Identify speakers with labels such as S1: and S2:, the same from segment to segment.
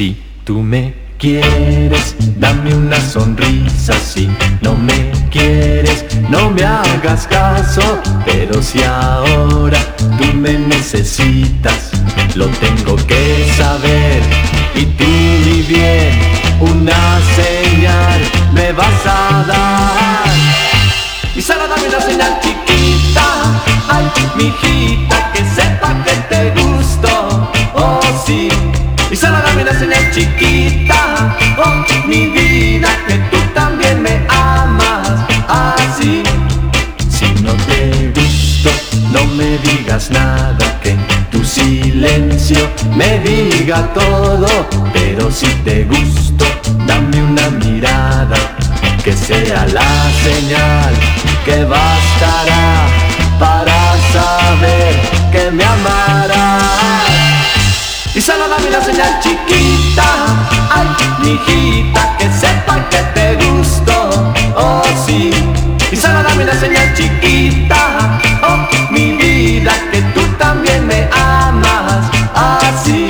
S1: Si tú me quieres, dame una sonrisa. Si no me quieres, no me hagas caso. Pero si ahora tú me necesitas, lo tengo que saber. Y tú, mi bien, una señal me vas a dar. Y solo dame una señal chiquita, ay, mijita, que sepa que te gusto, oh sí. Y solo dame una señal chiquita, oh mi vida, que tú también me amas, así. Si no te gusto, no me digas nada, que tu silencio me diga todo. Pero si te gusto, dame una mirada, que sea la señal que bastará para saber que me amarás. Y solo dame una señal chiquita, ay, mijita, que sepa que te gusto, oh sí. Y solo dame una señal chiquita, oh mi vida, que tú también me amas, así.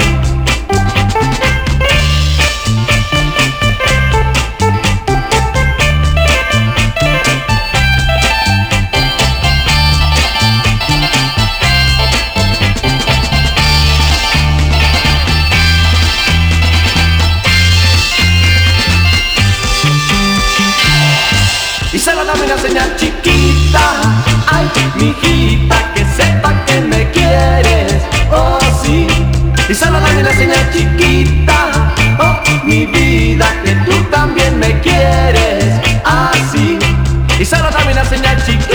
S1: Y solo dame una señal chiquita, ay, mijita, que sepa que me quieres, oh sí. Y solo dame una señal chiquita, oh mi vida, que tú también me quieres, así. Y solo dame una señal chiquita,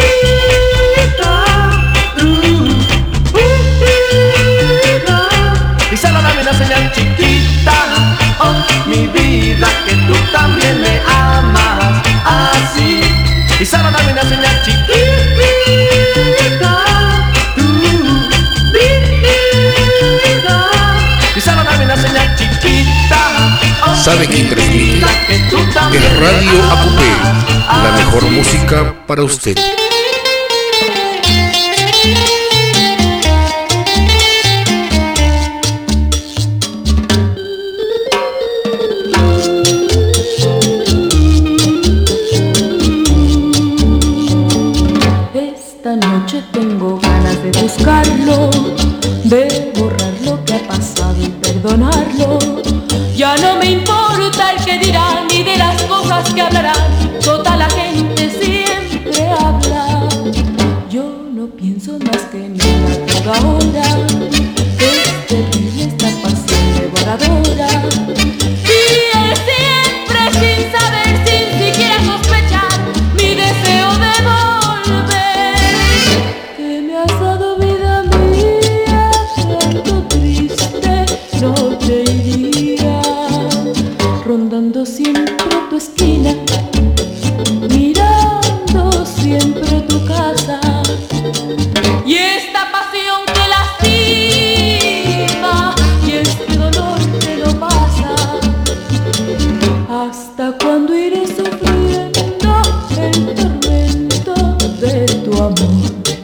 S1: y solo dame una señal chiquita, oh mi vida, que tú también me amas, así. Y solo dame una señal chiquita, y solo dame una señal chiquita, oh,
S2: ¿sabe quién transmite? El Radio Acupé, la mejor música para usted.
S3: Esta noche tengo ganas de buscarlo, de borrar lo que ha pasado y perdonarlo. Ya no me importa el que dirán ni de las cosas que hablarán, toda la gente siempre habla. Yo no pienso más que en él a toda hora, es terrible esta pasión devoradora. Y él siempre sin saber, sin siquiera sospechar, mi deseo de volver. Que me has dado vida mía, siento triste noche y día, rondando siempre tu esquina, mirando siempre tu casa. Y esta pasión que lastima, y este dolor que no pasa, ¿hasta cuándo iré sufriendo el tormento de tu amor?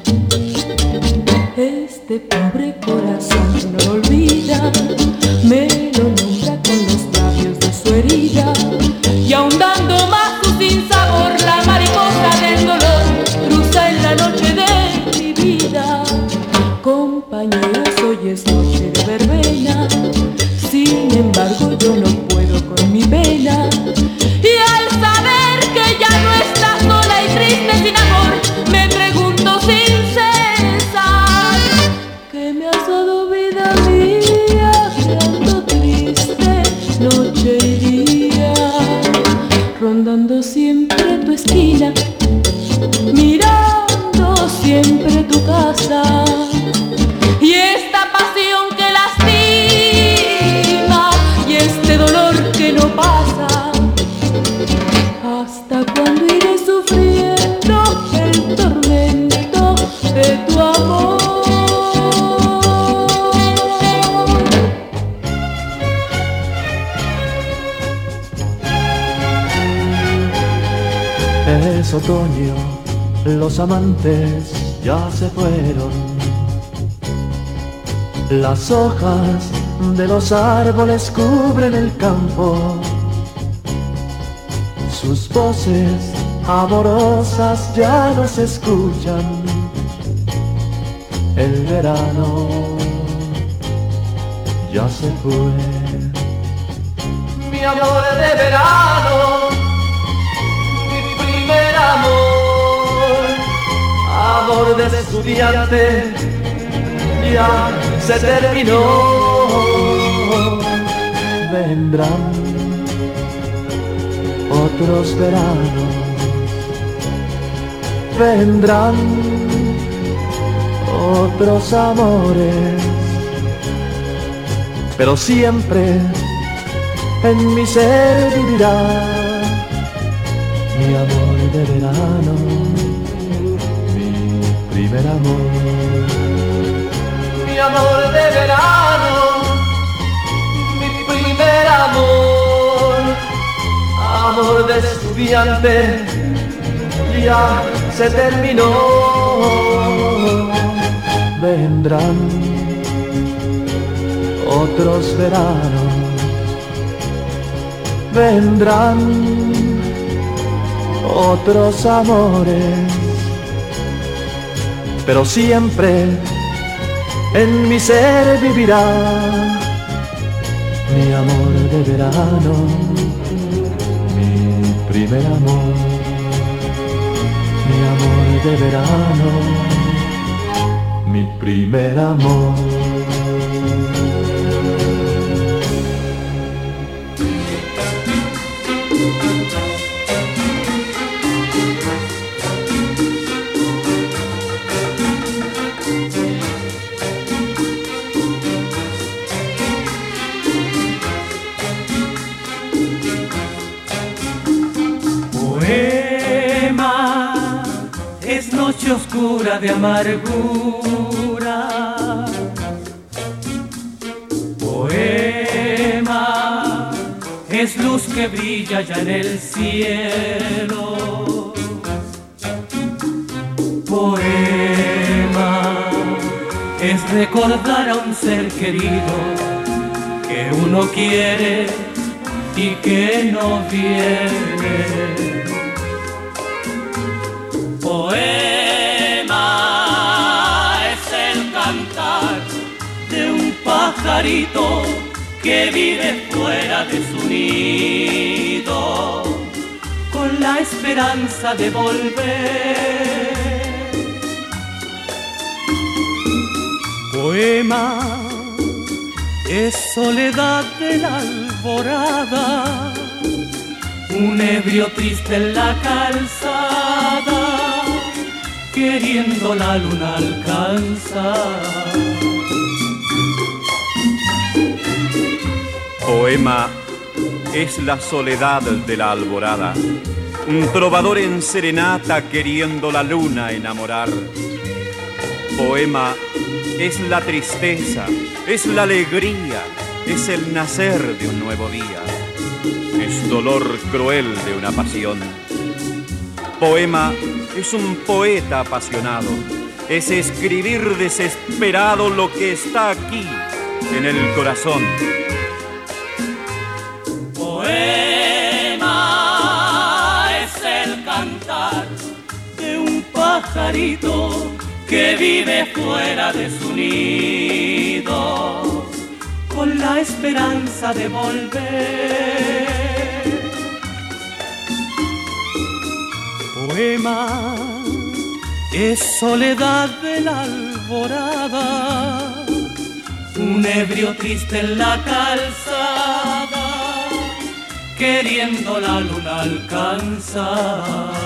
S3: Este pobre corazón que no lo olvida, me lo nombra con los labios de su herida, y ahondando más su sinsabor, la mariposa del dolor cruza en la noche de mi vida. Compañeros, hoy es noche de verbena, sin embargo yo no puedo con mi pena. Y al saber que ya no estás sola y triste sin amor, me pregunto sin cesar, ¿qué me has dado vida mía, siendo triste noche y día, rondando siempre tu esquina, mirando siempre tu casa? Y esta pasión que lastima, y este dolor que no pasa, ¿hasta cuándo iré sufriendo el tormento de tu amor?
S1: Es otoño, los amantes ya se fueron, las hojas de los árboles cubren el campo. Sus voces amorosas ya no se escuchan. El verano ya se fue. Mi amor de verano, mi primer amor, amor de estudiante, ya se terminó. Vendrán otros veranos, vendrán otros amores, pero siempre en mi ser vivirá mi amor de verano, mi primer amor. Mi amor de verano, mi primer amor, amor de estudiante, ya se terminó. Vendrán otros veranos, vendrán otros amores, pero siempre en mi ser vivirá mi amor de verano, mi primer amor, mi amor de verano, mi primer amor.
S4: Noche oscura de amargura, poema es luz que brilla ya en el cielo, poema es recordar a un ser querido que uno quiere y que no viene. Poema es el cantar de un pajarito que vive fuera de su nido, con la esperanza de volver. Poema es soledad de la alborada, un ebrio triste en la calzada, queriendo la luna alcanzar.
S5: Poema es la soledad de la alborada, un trovador en serenata queriendo la luna enamorar. Poema es la tristeza, es la alegría, es el nacer de un nuevo día, es dolor cruel de una pasión. Poema es un poeta apasionado, es escribir desesperado lo que está aquí en el corazón.
S4: Poema es el cantar de un pajarito que vive fuera de su nido, con la esperanza de volver. Poema es soledad de la alborada, un ebrio triste en la calzada, queriendo la luna alcanzar.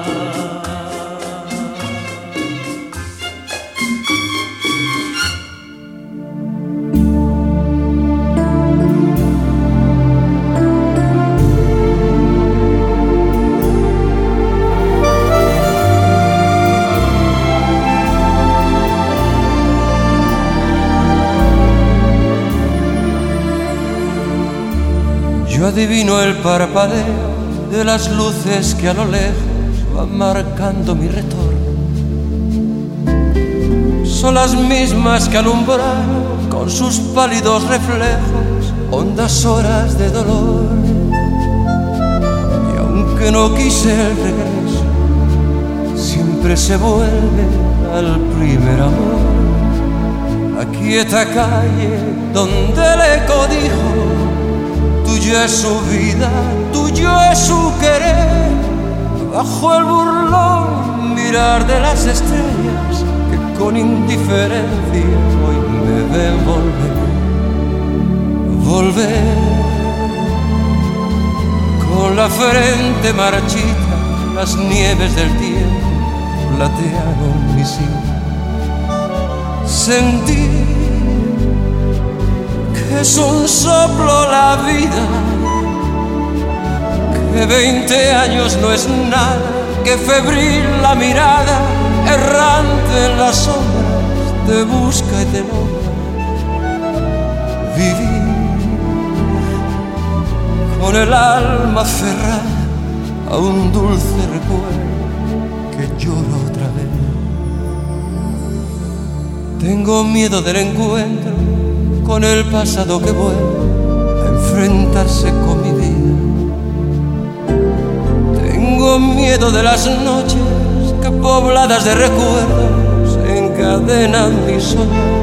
S6: Yo adivino el parpadeo de las luces que a lo lejos van marcando mi retorno. Son las mismas que alumbraron con sus pálidos reflejos, hondas horas de dolor. Y aunque no quise el regreso, siempre se vuelve al primer amor. La quieta calle donde el eco dijo: tuyo es su vida, tuyo es su querer. Bajo el burlón mirar de las estrellas que con indiferencia hoy me ven volver. Volver con la frente marchita, las nieves del tiempo platearon mi sien. Sentir que es un soplo la vida, que 20 años no es nada, que febril la mirada, errante en las sombras, te busca y te nombra. Vivir con el alma aferrada a un dulce recuerdo que lloro otra vez. Tengo miedo del encuentro con el pasado que vuelve a enfrentarse con mi vida. Tengo miedo de las noches que pobladas de recuerdos encadenan mi soñar.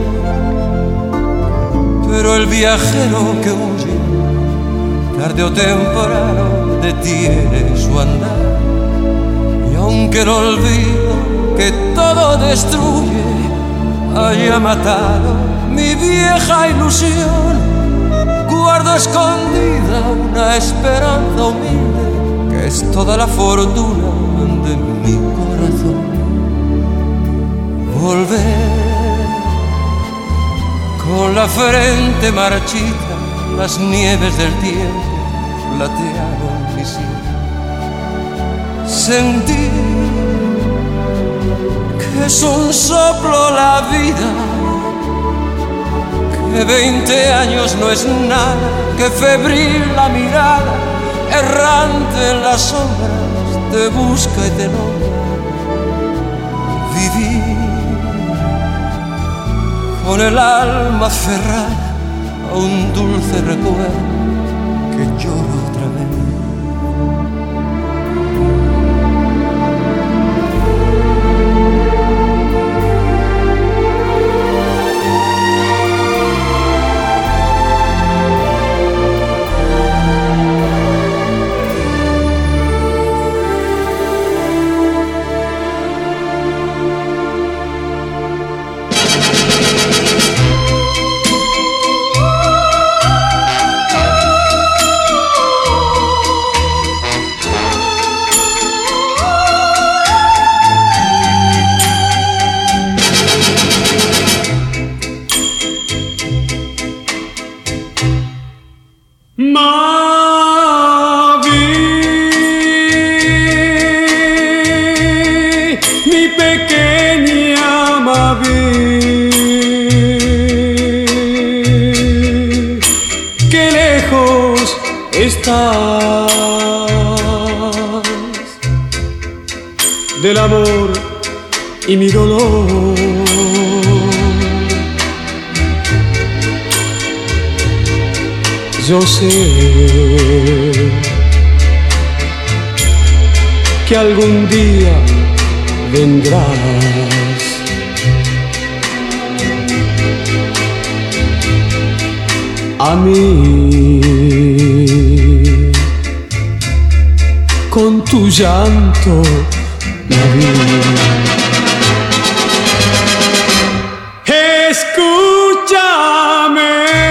S6: Pero el viajero que huye, tarde o temprano detiene su andar. Y aunque no olvido que todo destruye, haya matado mi vieja ilusión, guardo escondida una esperanza humilde que es toda la fortuna de mi corazón. Volver con la frente marchita, las nieves del tiempo platearon mi sien. Sentir que es un soplo la vida, que 20 años no es nada, que febril la mirada, errante en las sombras, te busca y te nombra. Vivir con el alma aferrada a un dulce recuerdo que lloro otra vez.
S7: Del amor y mi dolor. Yo sé que algún día vendrás a mí con tu llanto. Escúchame,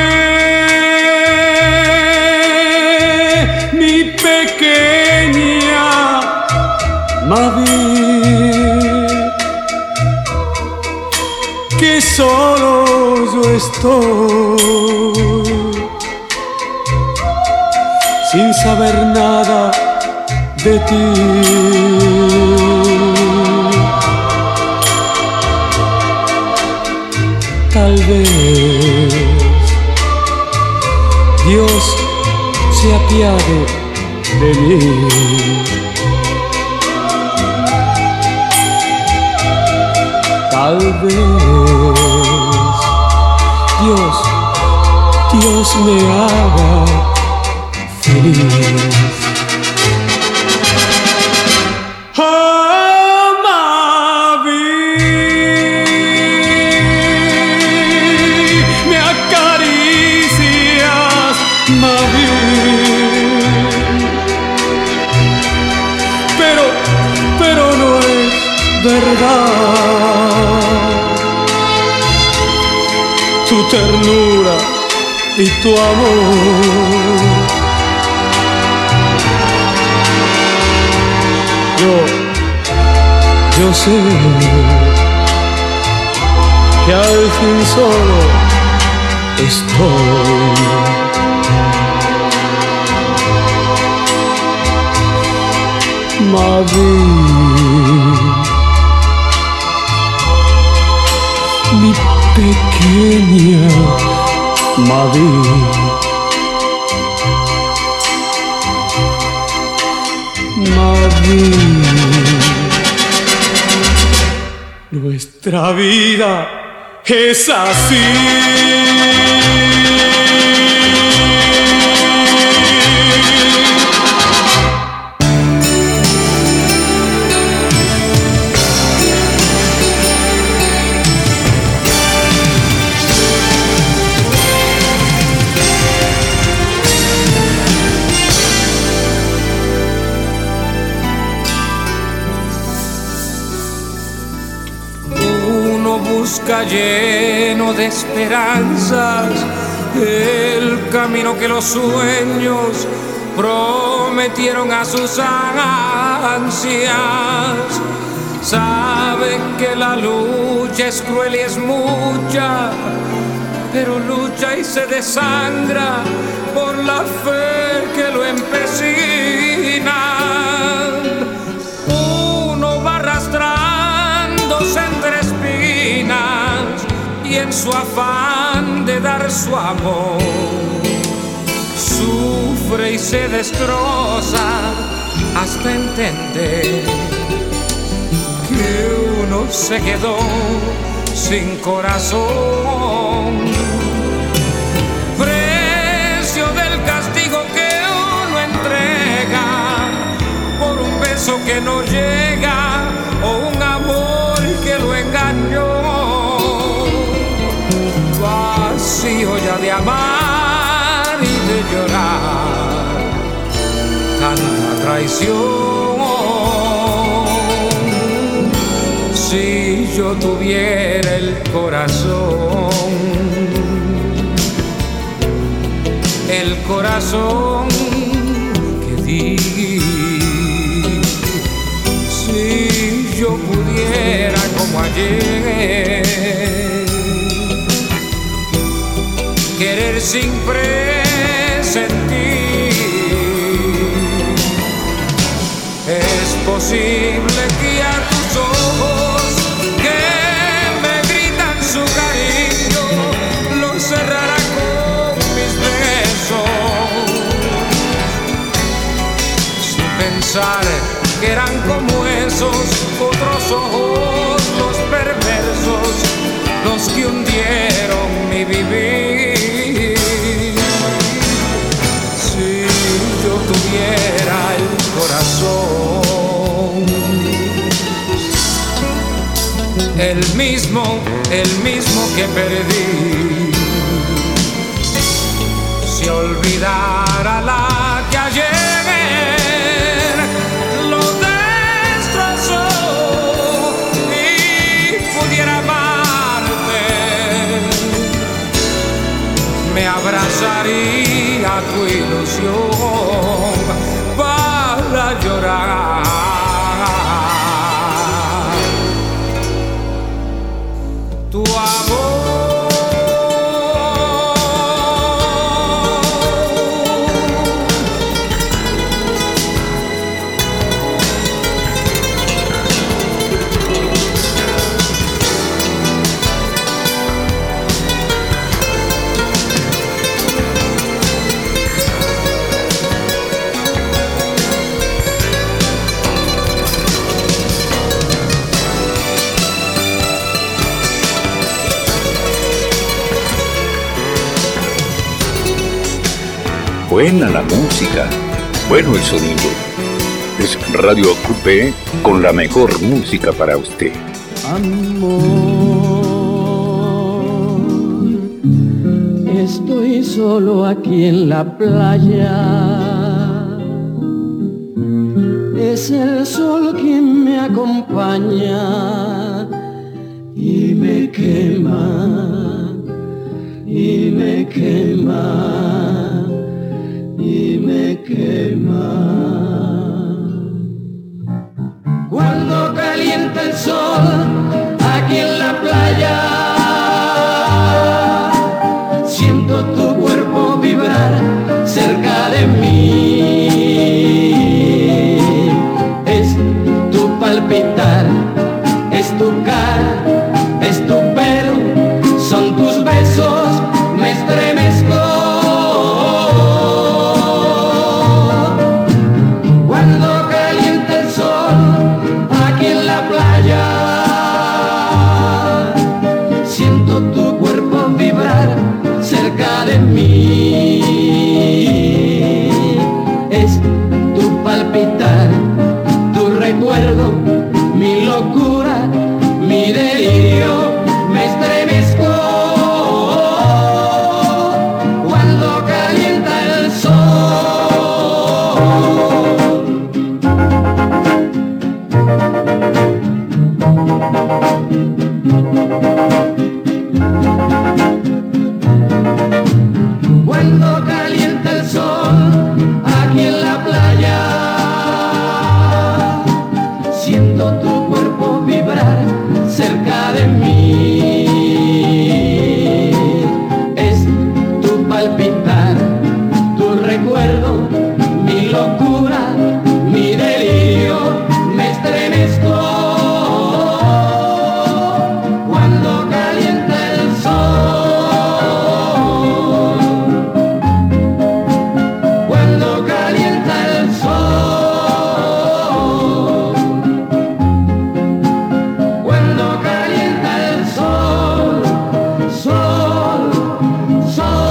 S7: mi pequeña Mavi, que solo yo estoy, sin saber nada de ti. Tal vez Dios se apiade de mí. Tal vez Dios me haga feliz.
S8: Me acaricias, Mavi, pero no es verdad. Tu ternura y tu amor, yo sé que al fin solo estoy. Mavi, mi pequeña Mavi, Mavi, nuestra vida es así.
S6: Busca lleno de esperanzas el camino que los sueños prometieron a sus ansias. Sabe que la lucha es cruel y es mucha, pero lucha y se desangra por la fe que lo empecina. Uno va arrastrándose entre y en su afán de dar su amor sufre y se destroza hasta entender que uno se quedó sin corazón. Precio del castigo que uno entrega por un beso que no llega o un amor que lo engañó. Vacío ya de amar y de llorar tanta traición. Si yo tuviera el corazón que di, si yo pudiera como ayer querer sin presentir, es posible que a tus ojos que me gritan su cariño los cerrará con mis besos, sin pensar que eran como esos otros ojos, los perversos, los que hundieron mi vivir. Si yo tuviera el corazón, el mismo que perdí, si olvidara la que ayer lo destrozó y pudiera amarte, me abrazaría tu ilusión para llorar. Tu amor
S2: buena la música, bueno el sonido. Es Radio Coupé con la mejor música para usted.
S9: Amor, estoy solo aquí en la playa. Es el sol quien me acompaña y me quema, y me quema, y me quema. Cuando calienta el sol aquí en la playa, siento tu cuerpo vibrar cerca de mí. Es tu palpitar, es tu cara, es tu pelo, son tus besos, me estremezco. Cuando calienta el sol aquí en la playa, siento tu cuerpo vibrar cerca de mí. Es tu palpitar, tu recuerdo, mi locura, mi delirio, me estremezco. Cuando calienta el sol. Cuando calienta el sol aquí en la playa, siento tu cuerpo vibrar cerca de mí. Es tu palpitar, tu recuerdo, mi locura, mi delirio, me estremezco. Cuando calienta el sol, cuando calienta el sol, cuando calienta el sol, sol, sol.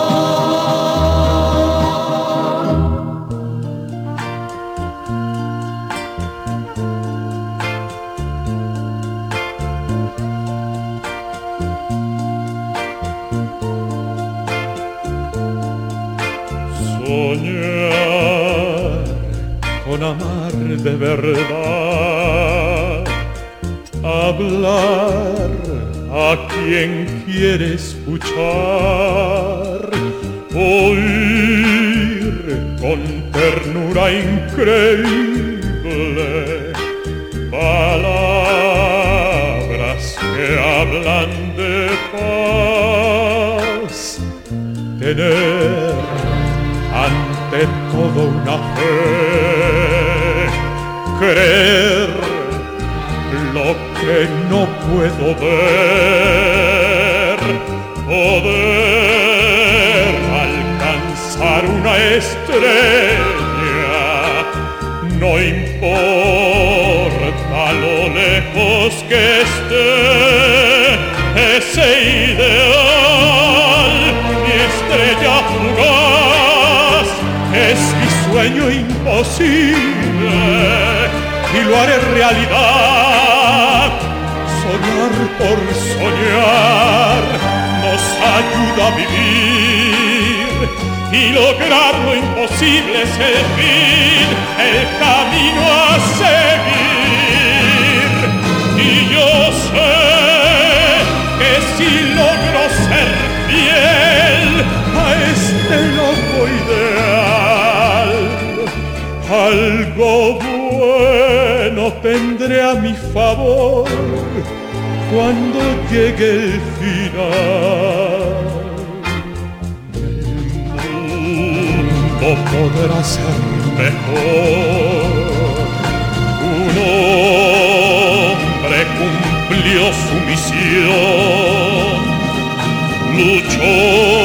S8: Soñar con amar de verdad, hablar a quien quiere escuchar, oír con ternura increíble palabras que hablan de paz, tener ante todo una fe, creer lo que no puedo ver, poder alcanzar una estrella, no importa lo lejos que esté, ese ideal, mi estrella fugaz, es mi sueño imposible y lo haré realidad. Soñar por soñar nos ayuda a vivir y lograr lo imposible es el fin, el camino a seguir. Y yo sé que si logro ser fiel a este loco ideal, algo bueno tendré a mi favor cuando llegue el final. El mundo podrá ser mejor. Un hombre cumplió su misión, luchó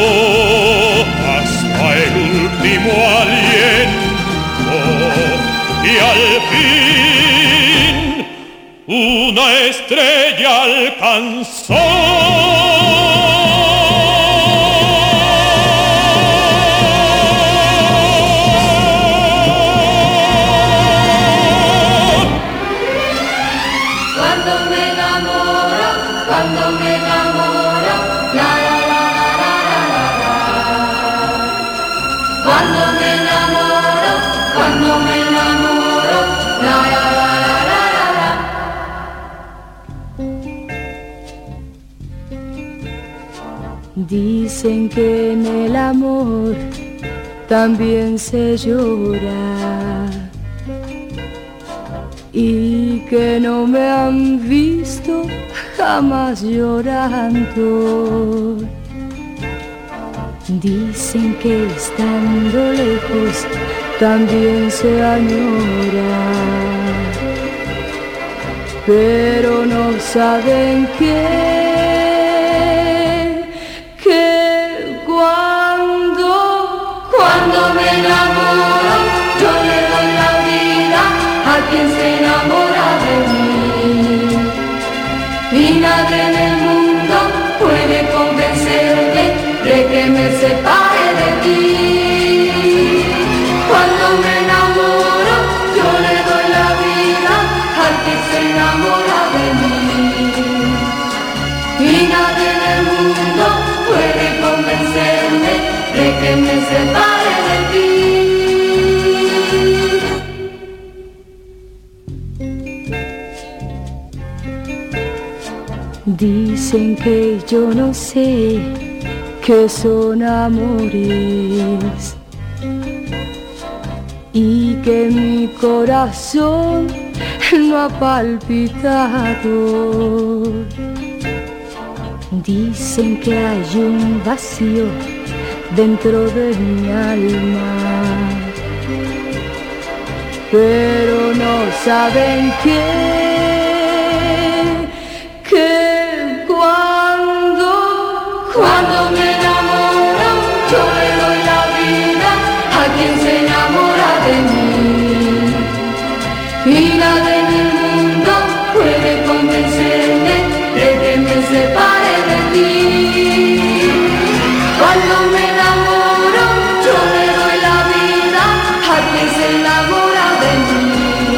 S8: hasta el último aliento y al fin una estrella alcanzó.
S3: cuando me enamoro, la la la la la la. Dicen que en el amor también se llora y que no me han visto jamás llorando. Dicen que estando lejos también se añora, pero no saben que cuando me enamoro yo le doy la vida a quien se enamora de mí, y nadie en el mundo puede convencerme de que me separe de ti. Cuando me enamoro yo le doy la vida al que se enamora de mí, y nadie en el mundo puede convencerme de que me separe de ti. Dicen que yo no sé qué son amores y que mi corazón no ha palpitado. Dicen que hay un vacío dentro de mi alma, pero no saben que cuando me enamoro yo le doy la vida a quien se enamora de mí, y nadie en el mundo puede convencerme de que me separe de ti. Cuando me enamoro yo le doy la vida a quien se enamora de mí,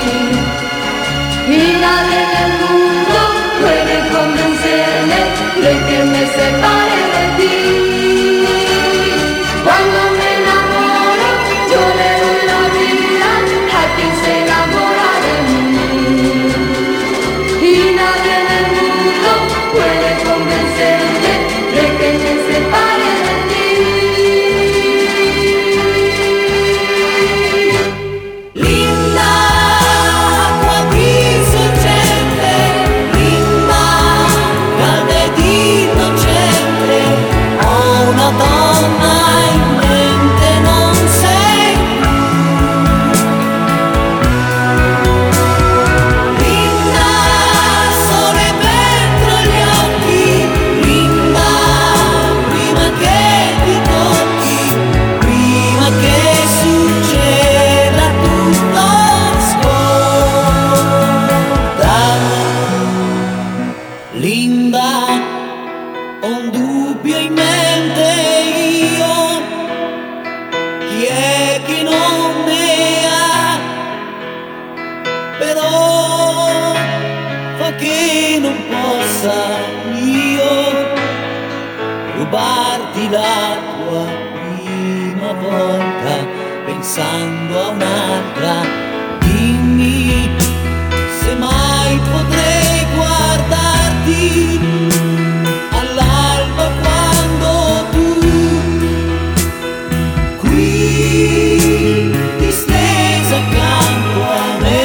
S3: y nadie en el mundo puede convencerme de que me separe de ti. Cuando me enamoro yo le doy la vida a quien se enamora de mí, y nadie en el mundo puede convencerme de que me separe de ti. Linda, qui sorgente, linda, grande di innocente, ho una donna in mente, non sei. Linda, sole dentro gli occhi, linda, prima che ti tocchi, prima che succeda tutto, ascolta. Linda, ho un dubbio in mente io, chi è che non ne ha, però fa che non possa io rubarti la tua prima volta pensando a un'altra. Dimmi se mai potrei guardarti all'alba quando tu qui distesa accanto a me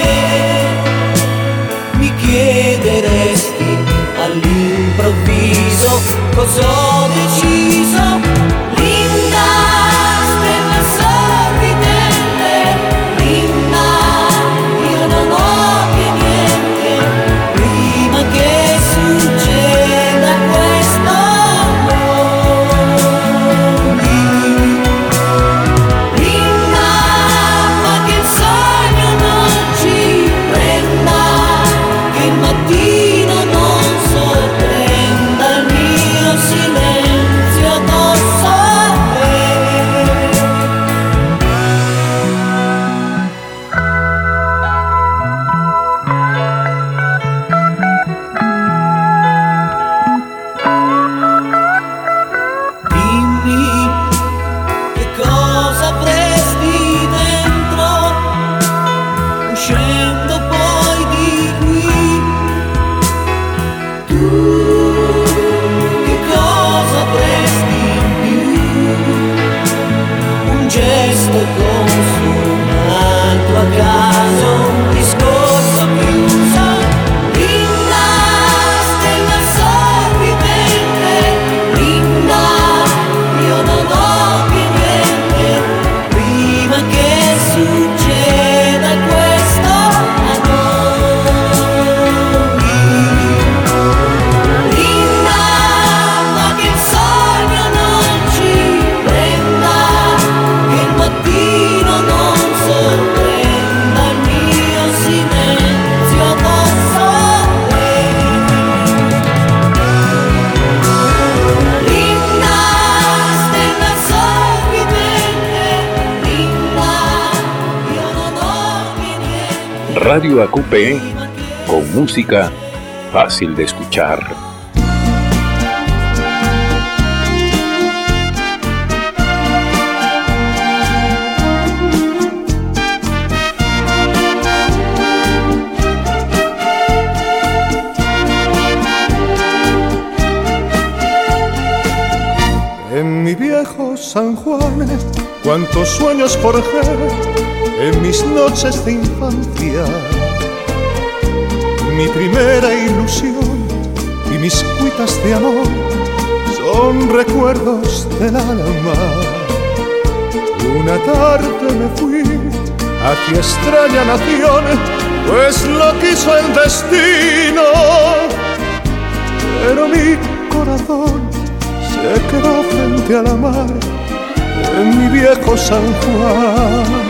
S3: mi chiederesti all'improvviso cosa ho deciso. Linda, stella sorridente, linda,
S10: ricordo con suonato a caso un discorso chiuso, linda stella sorridente, linda, io non ho più niente, prima che succeda questo a noi. Linda, ma che il sogno non ci prenda, che il mattino non sorprenda il mio silenzio addosso a lei. Linda, stella sorridente, linda, io non ho più niente.
S2: Radio AQP, con música fácil de escuchar.
S11: En mi viejo San Juan, cuántos sueños forjé en mis noches de infancia. Mi primera ilusión y mis cuitas de amor son recuerdos del alma. Una tarde me fui hacia extraña nación, pues lo quiso el destino, pero mi corazón se quedó frente a la mar en mi viejo San Juan.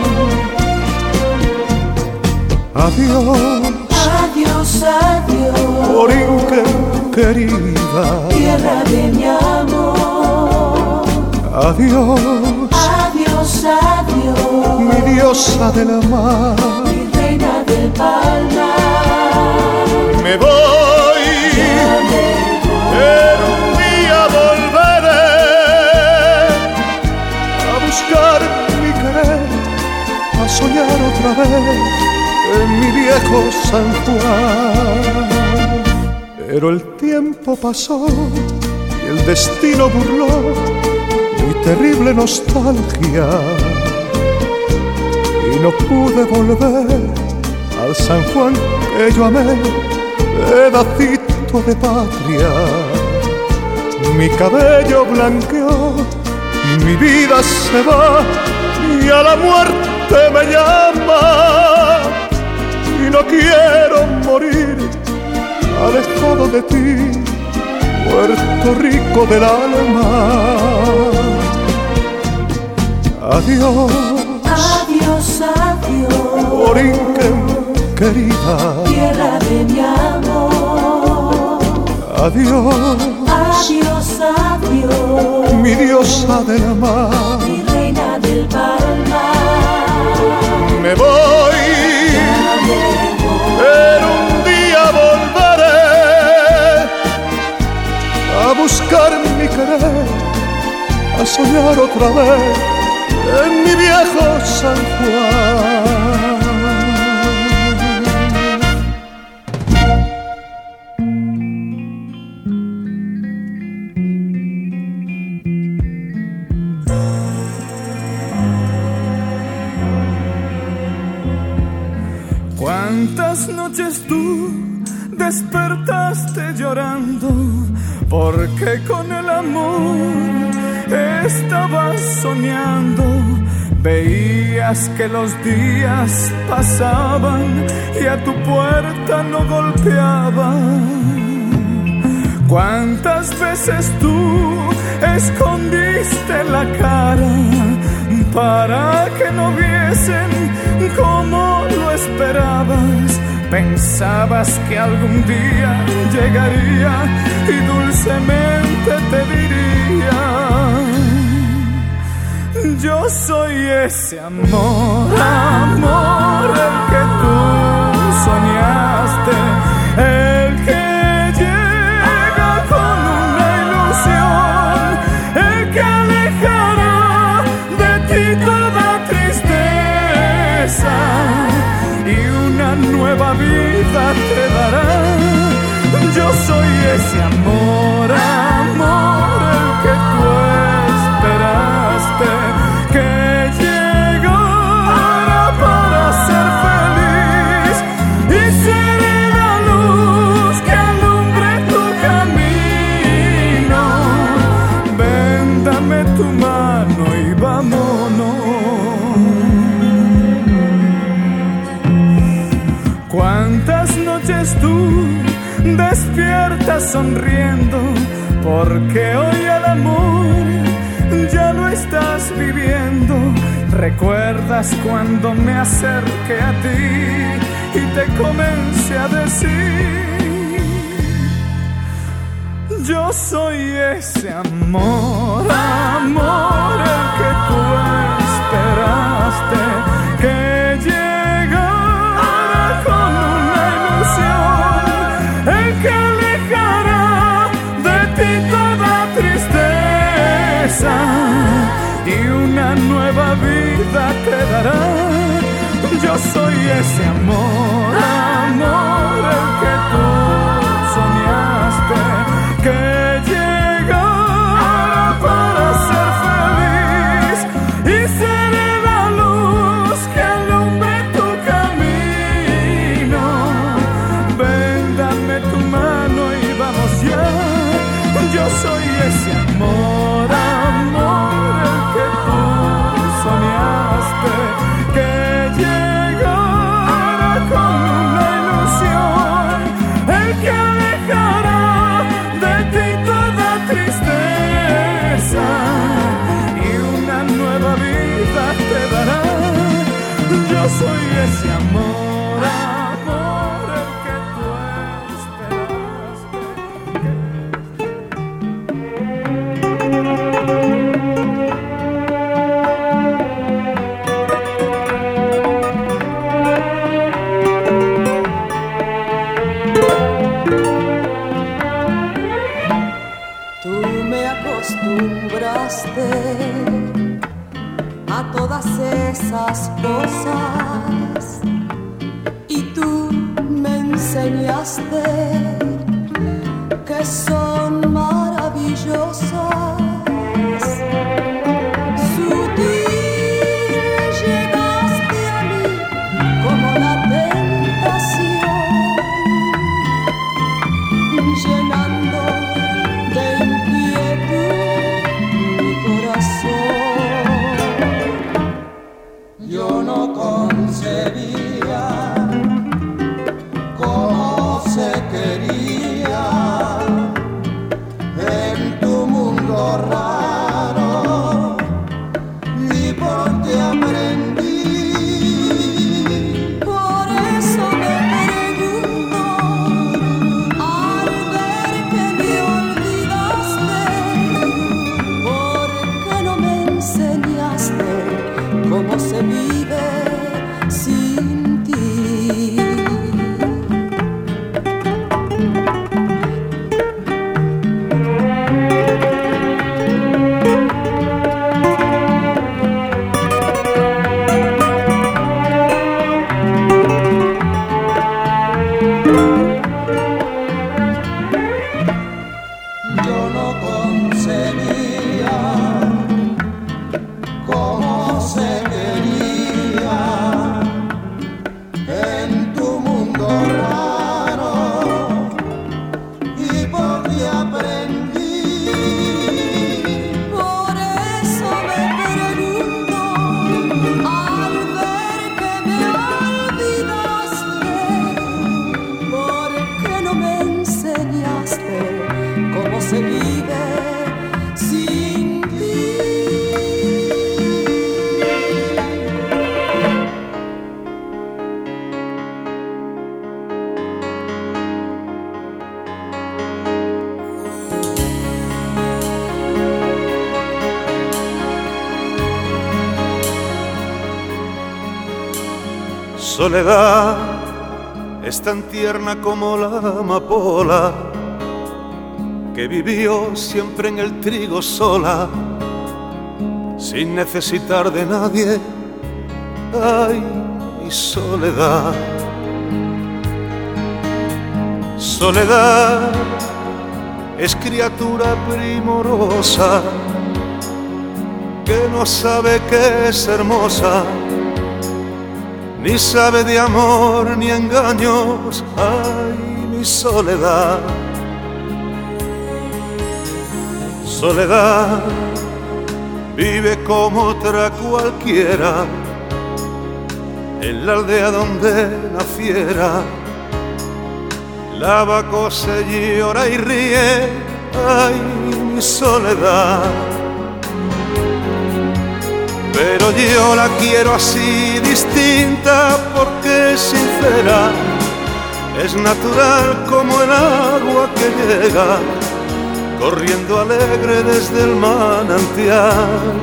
S11: Adiós,
S10: Adiós, adiós,
S11: Borinquen querida.
S10: tierra de mi amor.
S11: Adiós,
S10: Adiós, adiós,
S11: mi diosa de la mar.
S10: mi reina del palmar.
S11: Me voy, pero un día volveré a buscar mi querer, a soñar otra vez en mi viejo San Juan. Pero el tiempo pasó y el destino burló mi terrible nostalgia, y no pude volver al San Juan que yo amé, pedacito de patria. Mi cabello blanqueó y mi vida se va, y a la muerte me llama, y no quiero morir alejado de ti, Puerto Rico del alma. Adiós,
S10: Adiós, adiós,
S11: Borinquen querida.
S10: tierra de mi amor.
S11: Adiós,
S10: Adiós, adiós,
S11: mi diosa de la mar.
S10: mi reina del palmar.
S11: Me voy, pero un día volveré a buscar mi querer, a soñar otra vez en mi viejo San Juan.
S12: ¿Cuántas noches tú despertaste llorando? Porque con el amor estabas soñando. Veías que los días pasaban y a tu puerta no golpeaban. ¿Cuántas veces tú escondiste la cara para que no viesen cómo lo esperabas? Pensabas que algún día llegaría y dulcemente te diría: yo soy ese amor, amor, el que tú soñaste, el que llega con una ilusión, el que alejará de ti toda tristeza y una nueva vida te dará. Yo soy ese amor, amor, el que tú esperaste, que llega tú despiertas sonriendo, porque hoy el amor ya lo estás viviendo. ¿Recuerdas cuando me acerqué a ti y te comencé a decir: yo soy ese amor, amor el que tú esperaste, que llegara con una ilusión, el que alejará de ti toda tristeza y una nueva vida te dará? Yo soy ese amor, amor el que tú soñaste, que llegara para ser feliz y seré la luz que alumbre tu camino. Ven, dame tu mano y vamos ya. Yo soy ese amor, amor el que tú soñaste, que llegara con una ilusión, el que alejará de ti toda tristeza y una nueva vida te dará. Yo soy ese amor, amor el que tú
S3: a todas esas cosas y tú me enseñaste que son maravillosas. Sutil llegaste a mí como la tentación, llenando de inquietud mi corazón.
S13: Yo no concebía cómo se quería en tu mundo raro, y por ti aprendí.
S3: Por eso me pregunto, al ver que me olvidaste, ¿por qué no me enseñaste cómo se vive sin ti?
S13: Yo no concebía cómo se quería en tu mundo raro, y por ti aprendí.
S3: Por eso me pregunto, al ver que me olvidaste, ¿por qué no me enseñaste cómo se vive sin ti?
S11: Soledad es tan tierna como la amapola, que vivió siempre en el trigo sola, sin necesitar de nadie. Ay, mi soledad. Soledad es criatura primorosa, que no sabe que es hermosa, ni sabe de amor ni engaños. Ay, mi soledad. Soledad vive como otra cualquiera, en la aldea donde naciera, La vaca se llora y ríe, ay, mi soledad. Pero yo la quiero así, distinta, porque es sincera. Es natural como el agua que llega, corriendo alegre desde el manantial.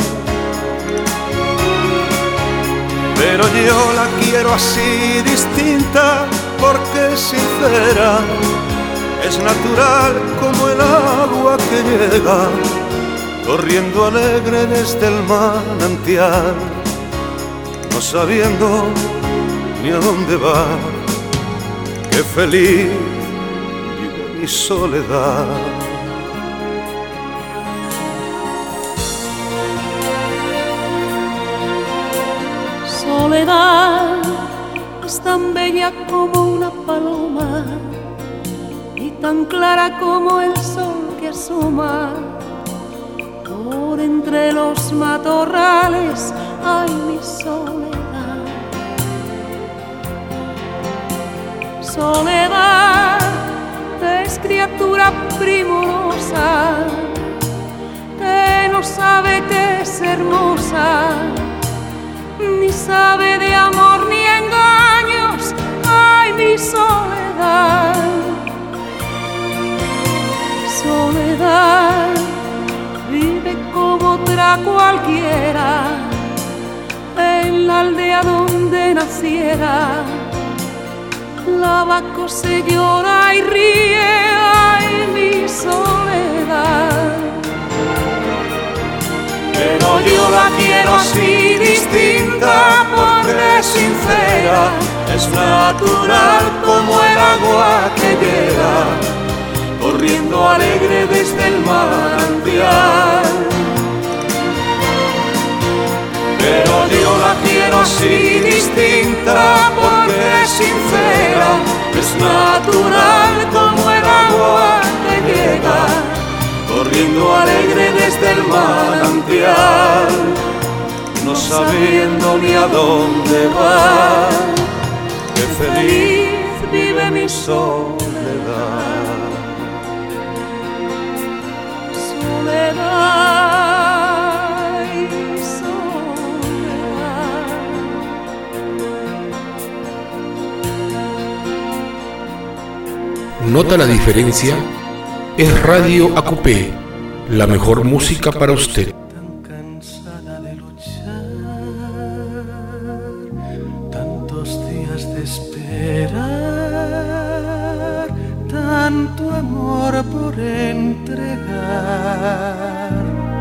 S11: Pero yo la quiero así, distinta, porque es sincera. Es natural como el agua que llega, corriendo alegre desde el manantial, no sabiendo ni a dónde va. Qué feliz vive mi soledad.
S3: Soledad es tan bella como una paloma y tan clara como el sol que asoma por entre los matorrales. Ay, mi soledad. Soledad es criatura primorosa que no sabe que es hermosa, ni sabe de amor ni engaños. Ay, mi soledad. Soledad vive como otra cualquiera en la aldea donde naciera. La vaca se llora y ríe, ay, mi soledad. Pero yo la quiero así, distinta, porque es sincera. Es natural como el agua que llega, corriendo alegre desde el manantial. Pero yo la quiero así, distinta, porque es sincera. Es natural como el agua que llega, corriendo alegre desde el manantial, no sabiendo ni a dónde va. Qué feliz vive mi soledad. Soledad.
S14: ¿Nota la diferencia? Es Radio Acupé, la mejor música para usted.
S15: Tan cansada de luchar, tantos días de esperar, tanto amor por entregar.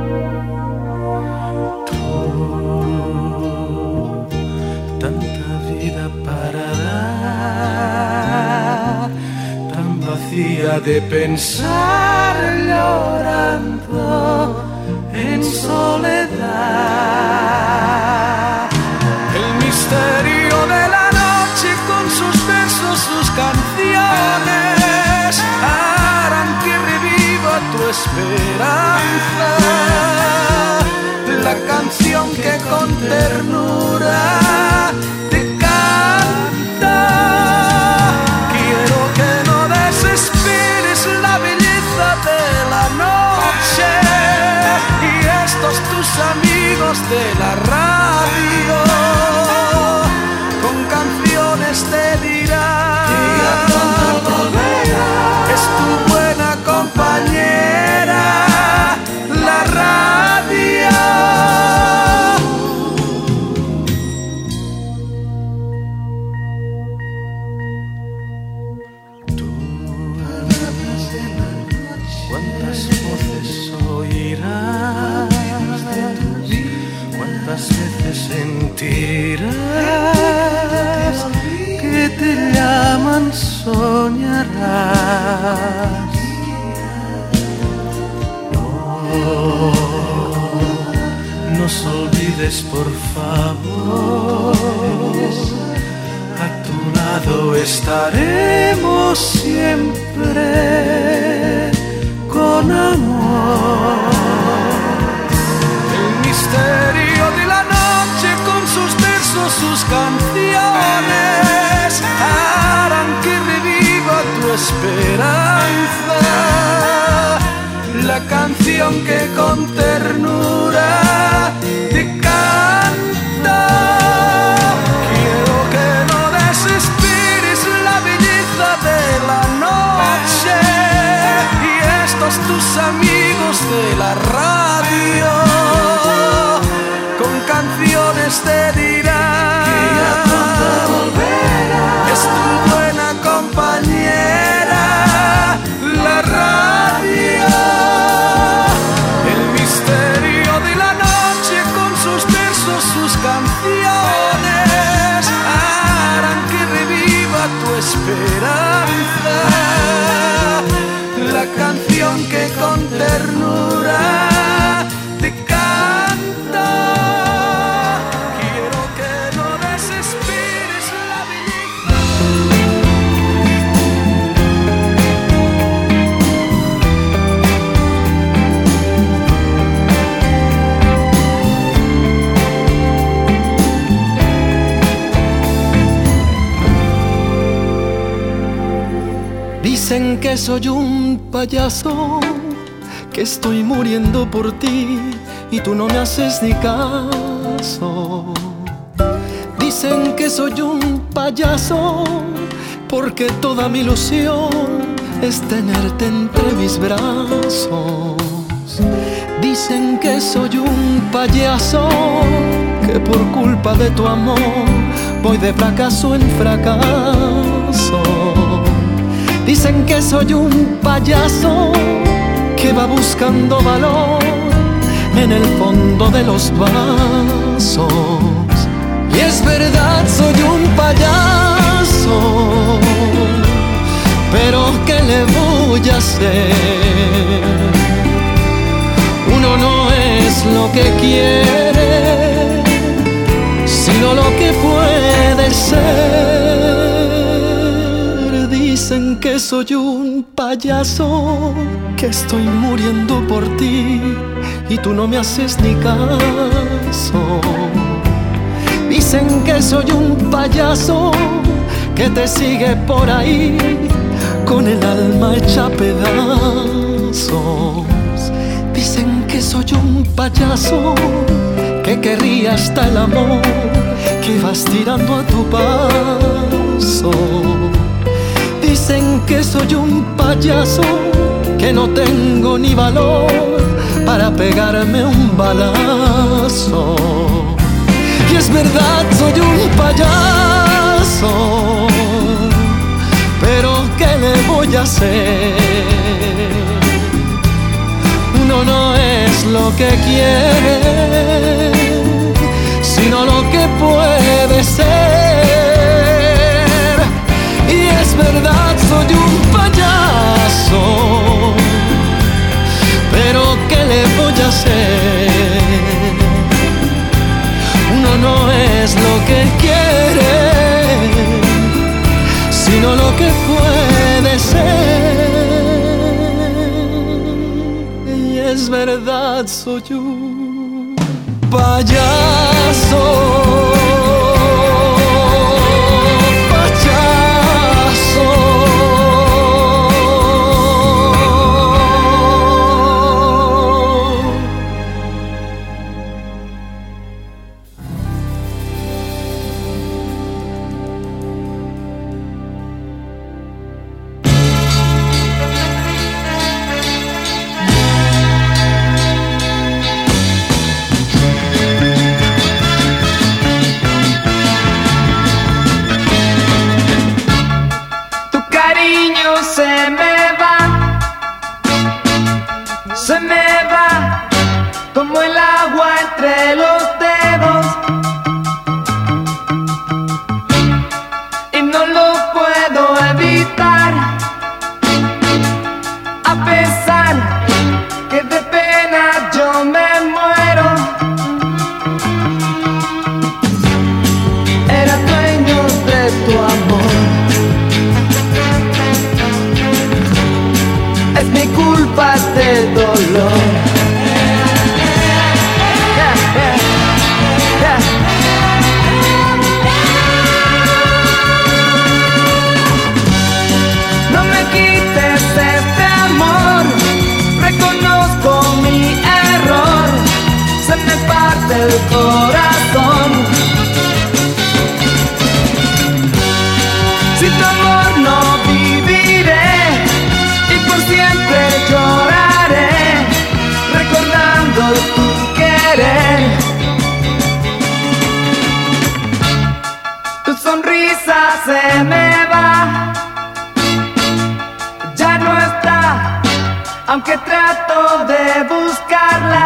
S15: Tú, tanta vida para dar, vacía de pensar, llorando en soledad. El misterio de la noche con sus versos, sus canciones harán que reviva tu esperanza. La canción que con ternura te canta. La belleza de la noche y estos tus amigos de la radio con canciones te dirán: es tu buena compañera la radio. ¿Cuántas veces sentirás que te llaman, soñarás? No nos olvides, por favor, a tu lado estaremos siempre con amor. El misterio de la noche con sus versos, sus canciones harán que reviva tu esperanza. canción que con ternura te canta. Quiero que no desespires la belleza de la noche y estos tus amigos de la radio con canciones te dirán que ya pronto volverá. Es tu buena compañera la radio. El misterio de la noche con sus versos, sus canciones harán que reviva tu esperanza. La canción que con ternura te canta. Quiero que no desesperes la belleza.
S16: Dicen que soy un payaso, que estoy muriendo por ti y tú no me haces ni caso. Dicen que soy un payaso porque toda mi ilusión es tenerte entre mis brazos. Dicen que soy un payaso, que por culpa de tu amor voy de fracaso en fracaso. Dicen que soy un payaso que va buscando valor en el fondo de los vasos. Y es verdad, soy un payaso, pero ¿qué le voy a hacer? Uno no es lo que quiere, sino lo que puede ser. Dicen que soy un payaso, que estoy muriendo por ti y tú no me haces ni caso. Dicen que soy un payaso que te sigue por ahí con el alma hecha pedazos. Dicen que soy un payaso que querría hasta el amor que vas tirando a tu paso. Dicen que soy un payaso que no tengo ni valor para pegarme un balazo. Y es verdad, soy un payaso, pero ¿qué le voy a hacer? Uno no es lo que quiere, sino lo que puede ser. Y es verdad, soy un payaso, pero ¿qué le voy a hacer? Uno no es lo que quiere, sino lo que puede ser. Y es verdad, soy un payaso.
S17: Sin tu amor no viviré y por siempre lloraré, recordando tu querer. Tu sonrisa se me va, ya no está, aunque trato de buscarla.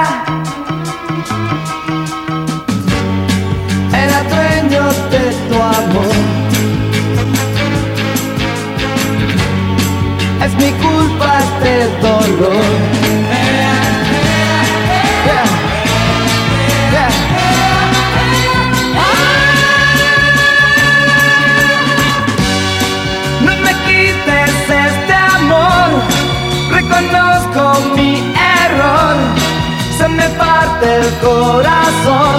S17: Era dueño de tu amor. Es mi culpa este dolor. No me quites este amor, reconozco mi error, se me parte el corazón.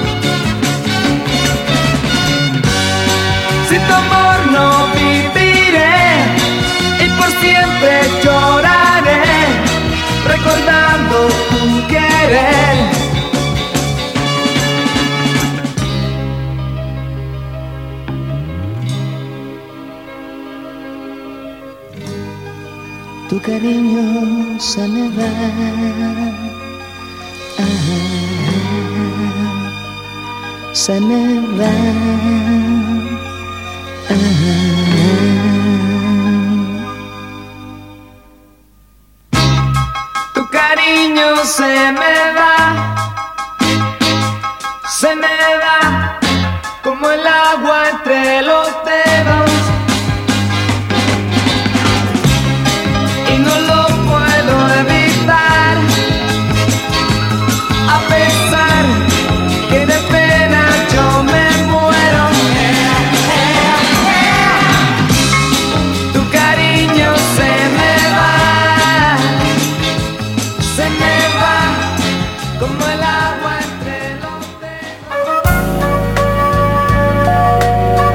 S17: Sin tu amor no viviré y por siempre lloraré, recordando tu querer.
S18: Tu cariño se me va, se me va.
S17: Tu cariño se me va, se me va, como el agua entre los dedos, y no lo puedo evitar, a pesar que de pena yo me muero. Tu cariño se me va, se me va, como el agua entre los dedos.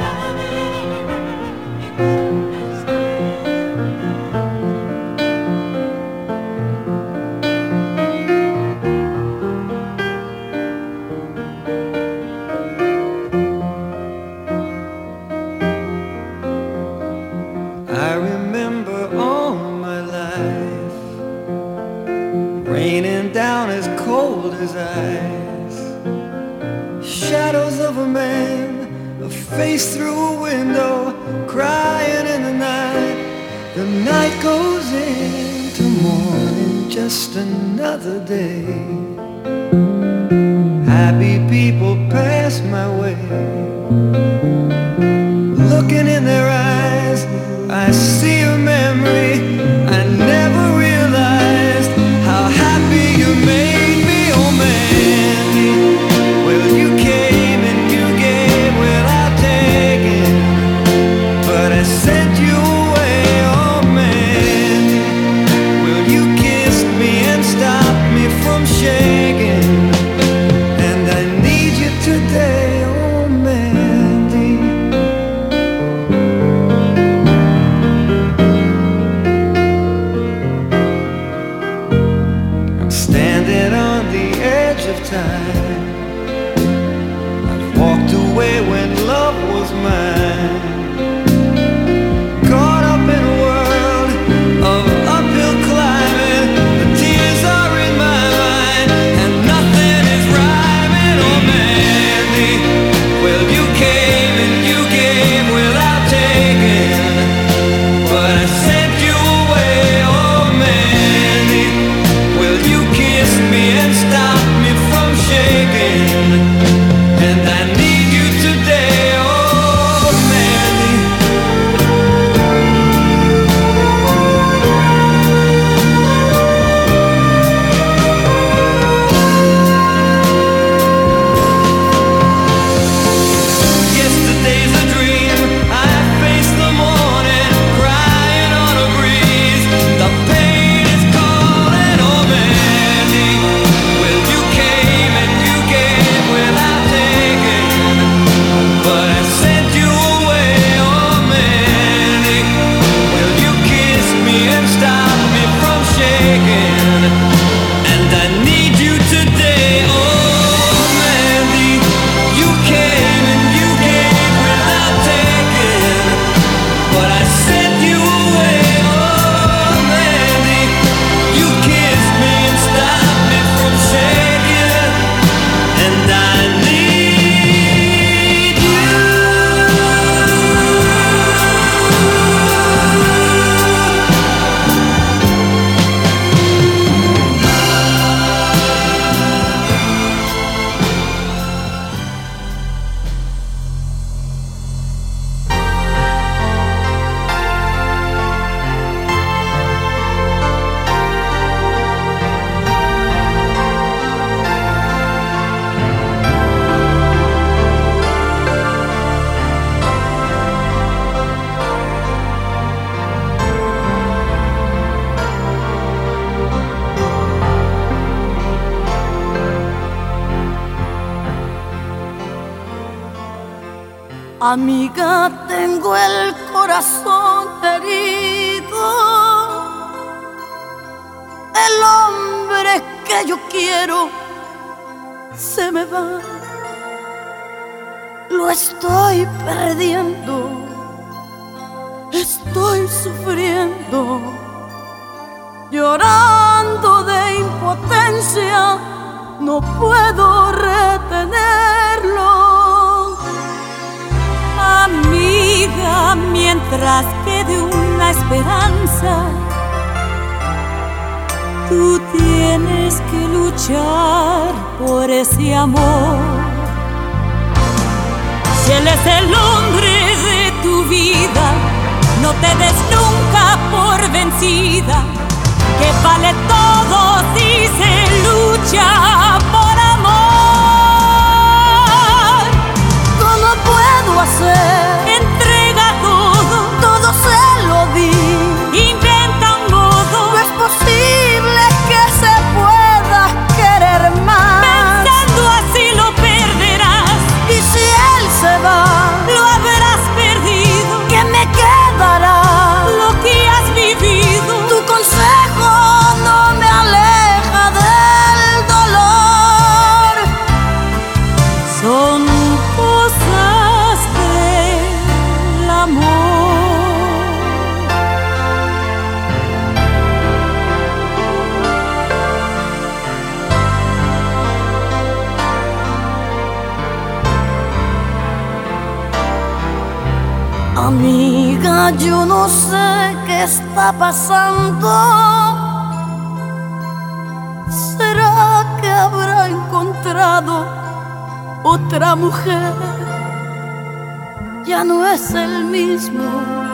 S6: I remember all my life raining down as cold as ice. Shadows of a man, a face through a window, crying in the night. The night goes into morning, just another day. Happy people pass my way. Looking in their eyes, I see a memory. I never realized how happy you made me, oh Mandy. Well, you came and you gave without taking, but I sent you away, oh Mandy. Well, you kissed me and stopped me from shaking, and I need you today, oh Mandy. Standing on the edge of time, I've walked away when love was mine. Caught up in a world of uphill climbing, the tears are in my mind, and nothing is rhyming, oh Mandy. Well, you came and you gave without taking, but I sent you away, oh Mandy. Well, you kissed me and stopped me from shaking, and I need you today, oh Mandy. Yesterday's a dream, I face the morning, crying on a breeze. The pain is calling, oh Mandy. Well, you came and you gave without taking, but I sent you away, oh Mandy. Well, you kissed me and stopped me from shaking, and I need you today, oh Mandy. You came and you gave without taking, but I sent you away, oh Mandy. You kissed me and stopped me from shaking, and I need you.
S19: Amiga, tengo el corazón herido. El hombre que yo quiero se me va. Lo estoy perdiendo. Estoy sufriendo, llorando de impotencia. No puedo retenerlo. Amiga, mientras quede una esperanza, tú tienes que luchar por ese amor. Si él es el hombre de tu vida, no te des nunca por vencida, que vale todo si se lucha por amor. ¿Cómo puedo hacer? Entrega todo, todo se lo di. Inventa un modo, no es posible que se pueda querer más. Pensando así lo perderás, y si él se va, lo habrás Amiga, yo no sé qué está pasando. ¿Será que habrá encontrado otra mujer? Ya no es el mismo,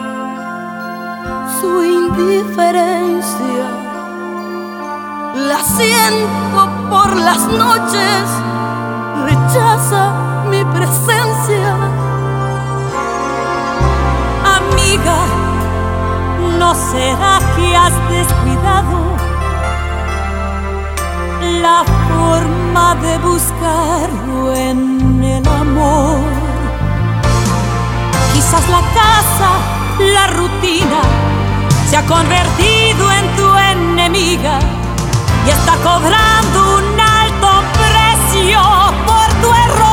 S19: su indiferencia la siento por las noches, rechaza mi presencia.
S3: Amiga, ¿no será que has descuidado la forma de buscarlo en el amor? Quizás la casa, la rutina, se ha convertido en tu enemiga y está cobrando un alto precio por tu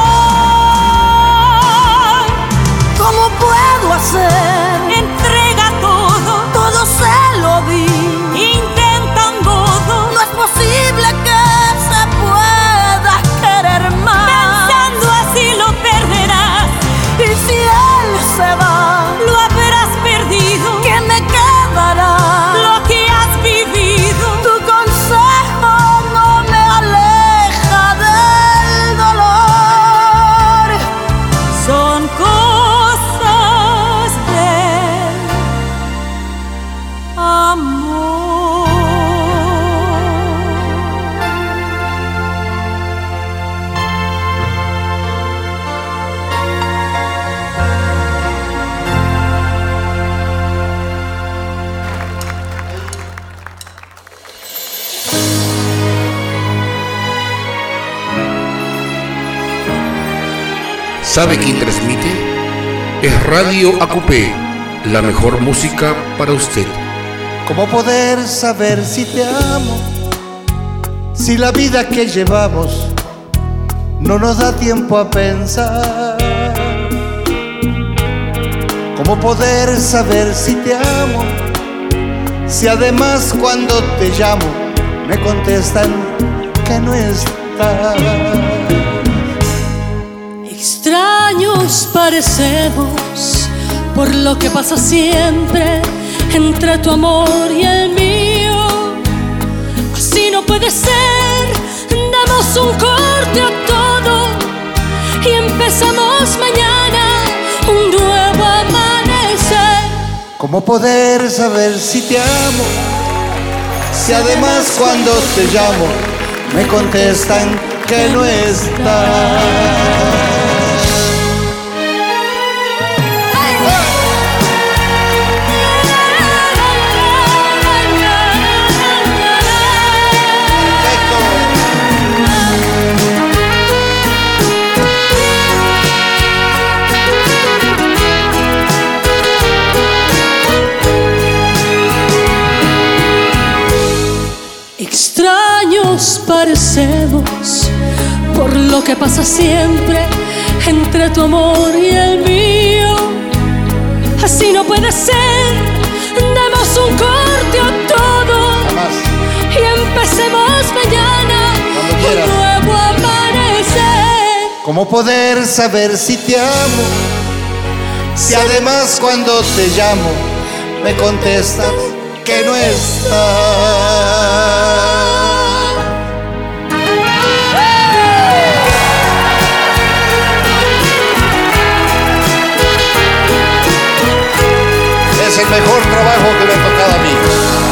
S3: error.
S19: ¿Cómo puedo hacer?
S3: Entrega todo,
S19: todo se lo di.
S3: Intenta un modo,
S19: no es posible que se pueda querer más.
S3: Pensando así lo perderás.
S19: Y si él se va,
S3: lo habrás perdido.
S19: ¿Qué me quedará?
S3: Lo que has vivido.
S19: Tu consejo no me aleja del dolor.
S3: Son cosas del amor.
S14: ¿Sabe quién transmite? Es Radio ACUPE, la mejor música para usted.
S13: ¿Cómo poder saber si te amo? Si la vida que llevamos no nos da tiempo a pensar. ¿Cómo poder saber si te amo? Si además cuando te llamo me contestan que no estás.
S20: Extraños parecemos por lo que pasa siempre entre tu amor y el mío. Así no puede ser, damos un corte a todo y empezamos mañana un nuevo amanecer.
S13: ¿Cómo poder saber si te amo? Si además cuando te llamo me contestan que no estás.
S20: Extraños parecemos por lo que pasa siempre entre tu amor y el mío. Así no puede ser, demos un corte a todo y empecemos mañana un nuevo amanecer.
S13: ¿Cómo poder saber si te amo? Si además cuando te llamo me contestas que no estás. Es el mejor trabajo que me ha tocado a mí.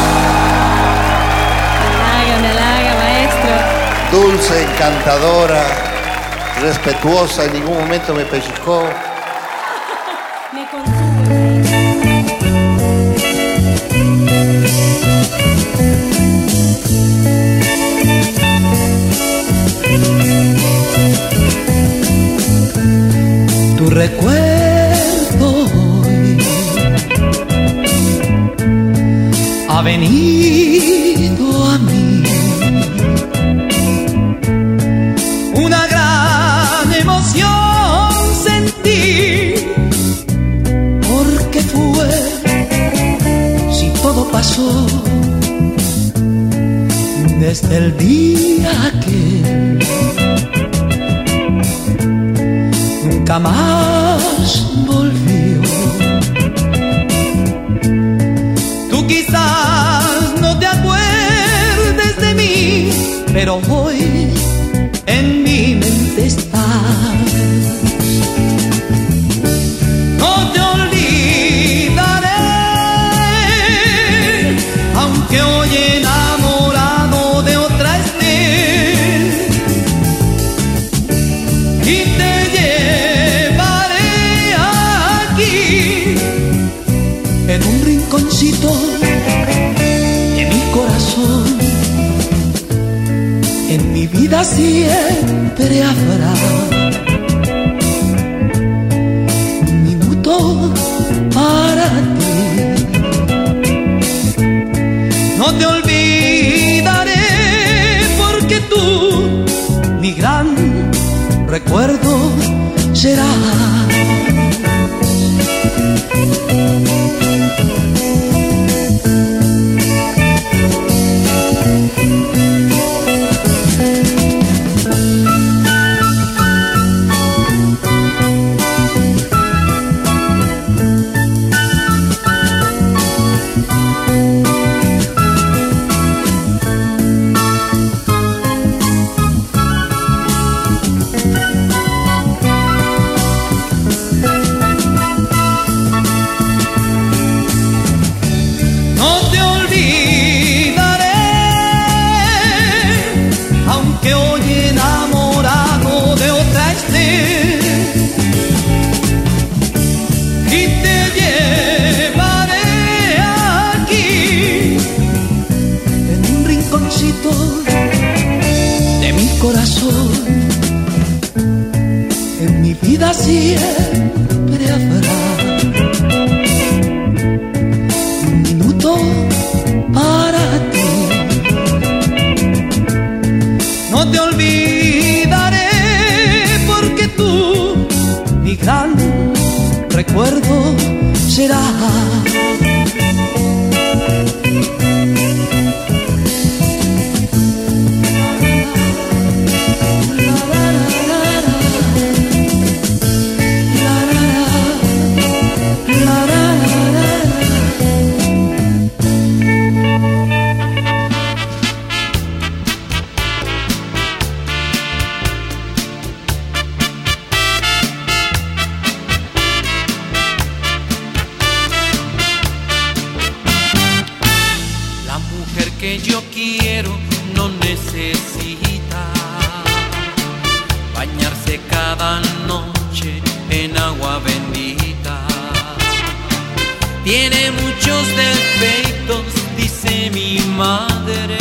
S21: Me halaga, maestro.
S13: Dulce, encantadora, respetuosa, en ningún momento me pellizcó.
S20: Me consume.
S22: Tu recuerdo hoy ha venido a mí, una gran emoción sentí, porque fue, si todo pasó desde el día aquel, nunca más volvió. pero hoy en mi mente estás. No te olvidaré, aunque hoy enamorado de otra esté, y te llevaré aquí en un rinconcito de mi corazón. En mi vida siempre habrá un minuto para ti. No te olvidaré porque tú, mi gran recuerdo serás. De mi corazón, en mi vida siempre habrá un minuto para ti. No te olvidaré porque tú, mi gran recuerdo serás.
S1: Tiene muchos defectos, dice mi madre,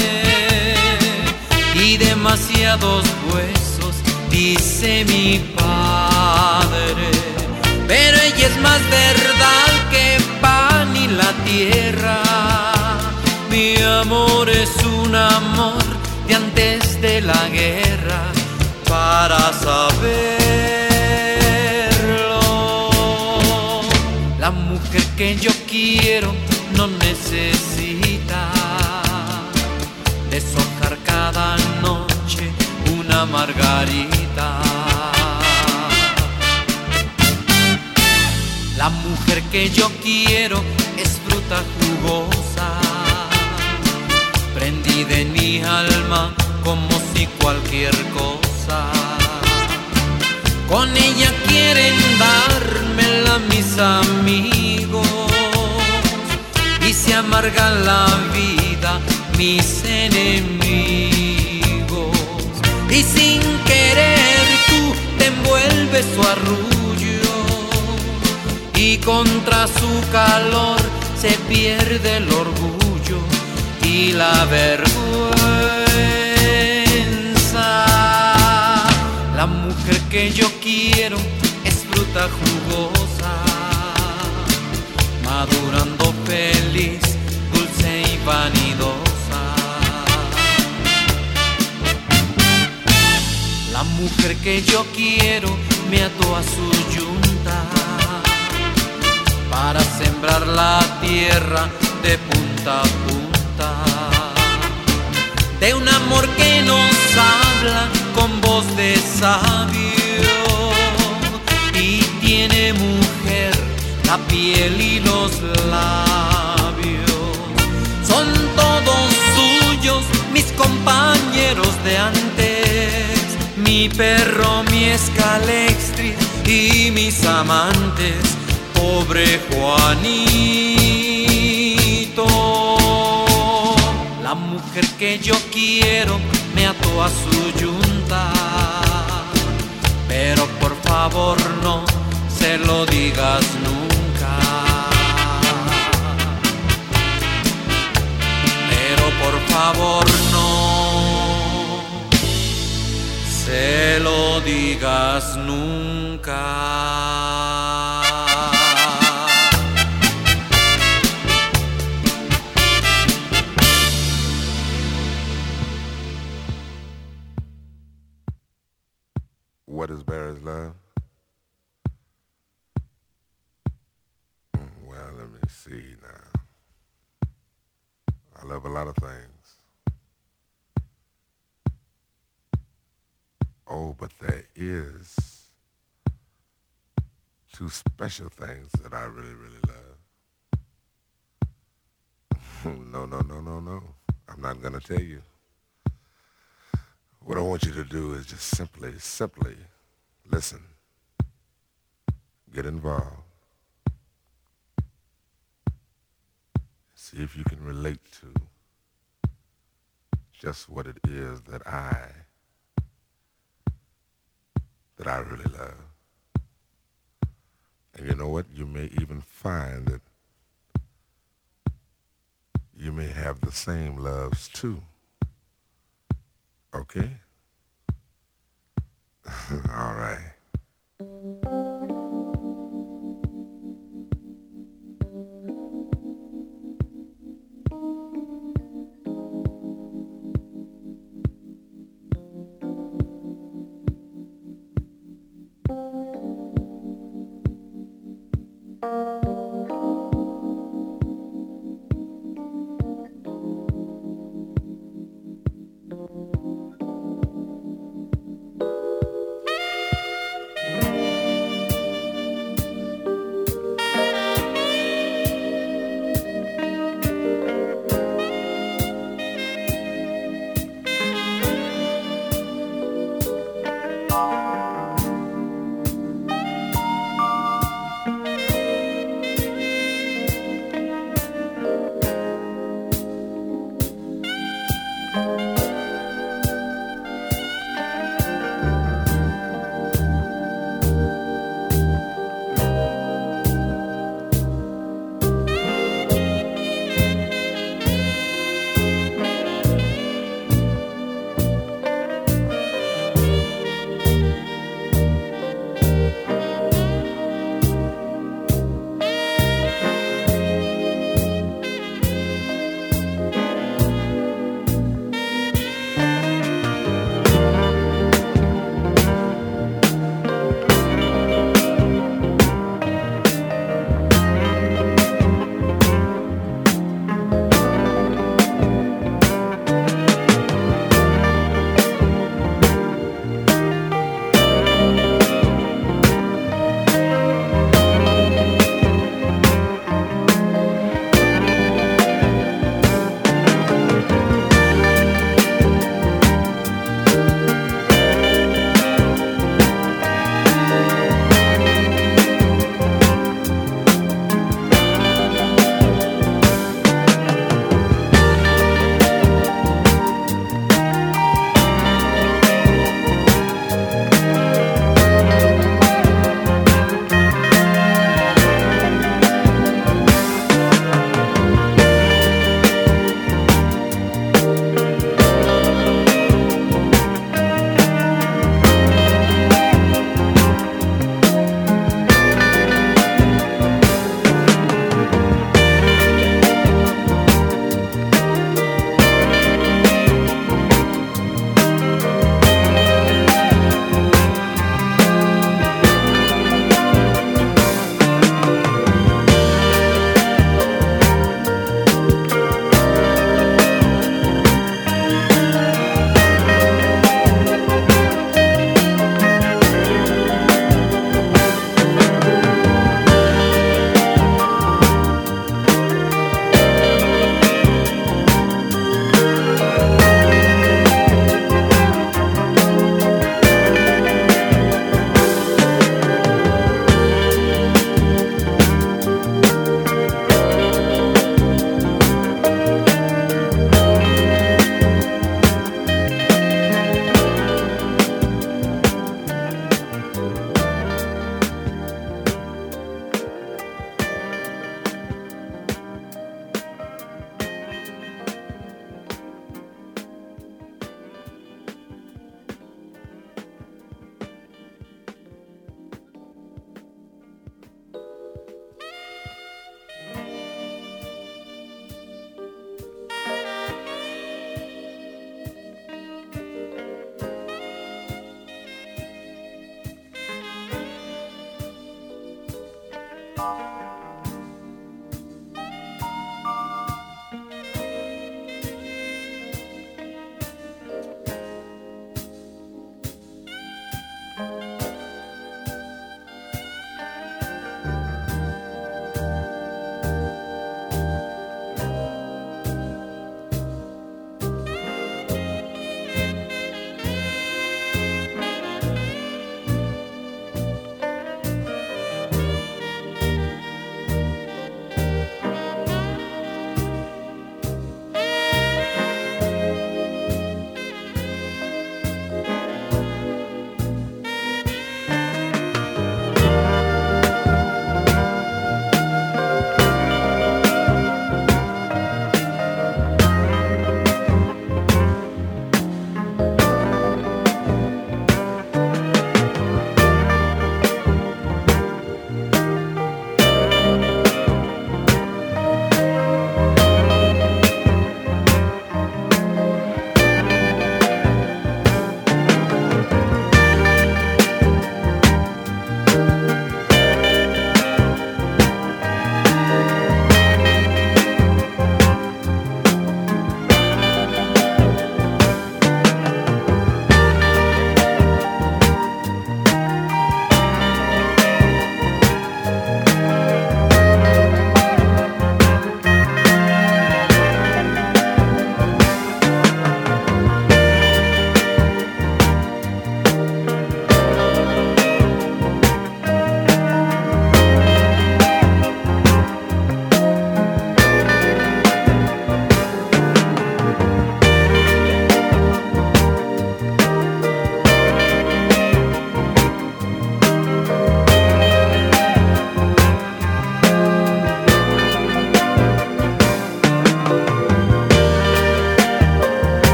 S1: y demasiados huesos, dice mi padre. Pero ella es más verdad que pan y la tierra. Mi amor es un amor de antes de la guerra, para saberlo. La mujer que yo quiero no necesita deshojar cada noche una margarita. La mujer que yo quiero es fruta jugosa, prendida en mi alma como si cualquier cosa. Con ella quieren dármela mis amigos y se amarga la vida mis enemigos. Y sin querer tú te envuelves su arrullo y contra su calor se pierde el orgullo y la vergüenza. La mujer que yo quiero es fruta jugosa, madurando feliz, dulce y vanidosa. La mujer que yo quiero me ató a su yunta para sembrar la tierra de punta a punta, de un amor que nos habla con voz de sabio y tiene mujer la piel y los labios. Son todos suyos mis compañeros caballeros de antes, mi perro, mi escalextri y mis amantes, pobre Juanito. La mujer que yo quiero me ató a su yunta, pero por favor no se lo digas nunca. Pero por favor no se lo digas nunca.
S4: What is Barry's love? Well, let me see now. I love a lot of things. Oh, but there is two special things that I really, really love. No. I'm not going to tell you. What I want you to do is just simply listen. Get involved. See if you can relate to just what it is that I really love. And you know what? You may even find that you may have the same loves too. Okay? All right.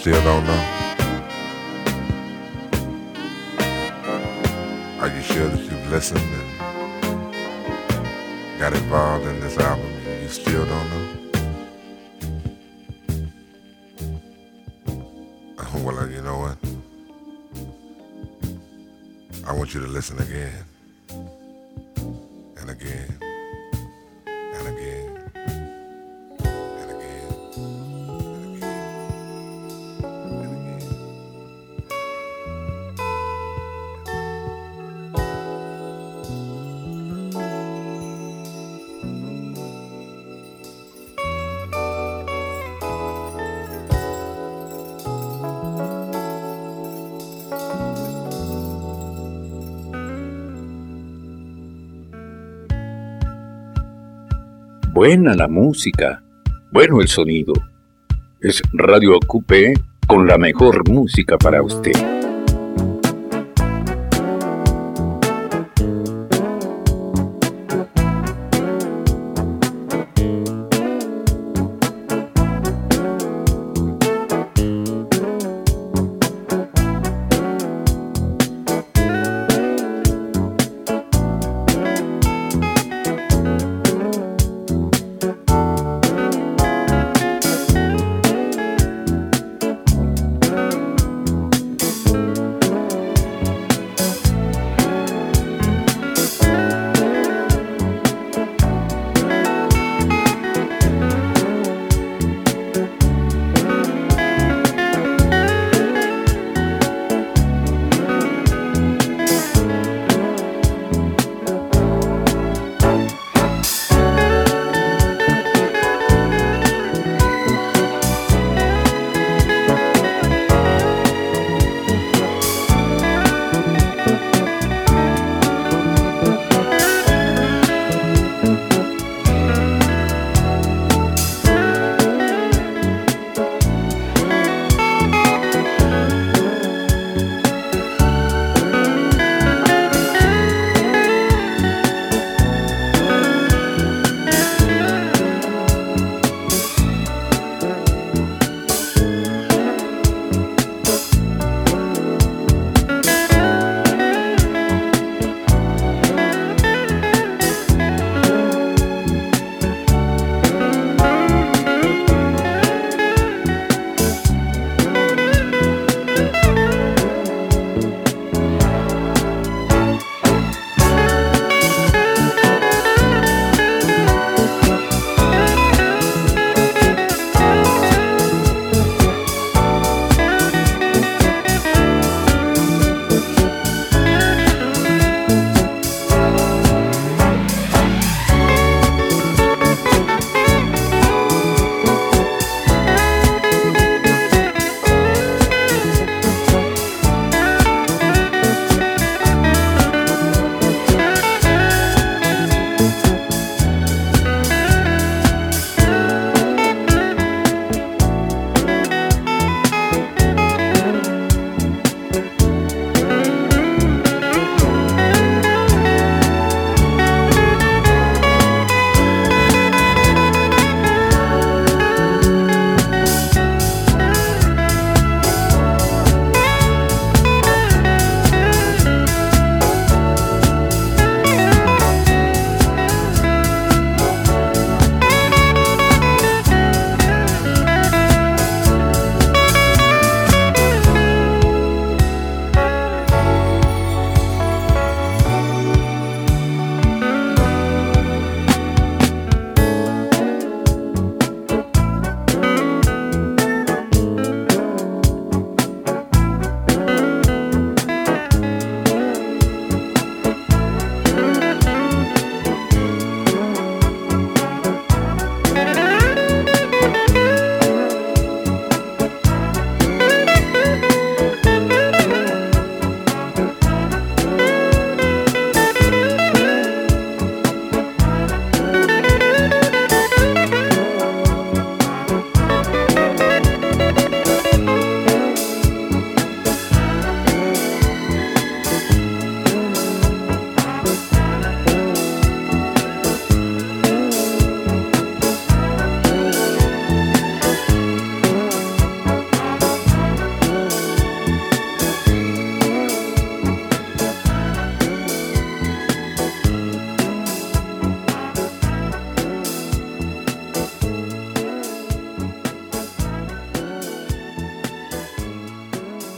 S4: still don't know? Are you sure that you've listened and got involved in this album and you still don't know? Well, you know what? I want you to listen again and again and again and again and again and again.
S2: Buena la música, bueno el sonido. Es Radio Coupé con la mejor música para usted.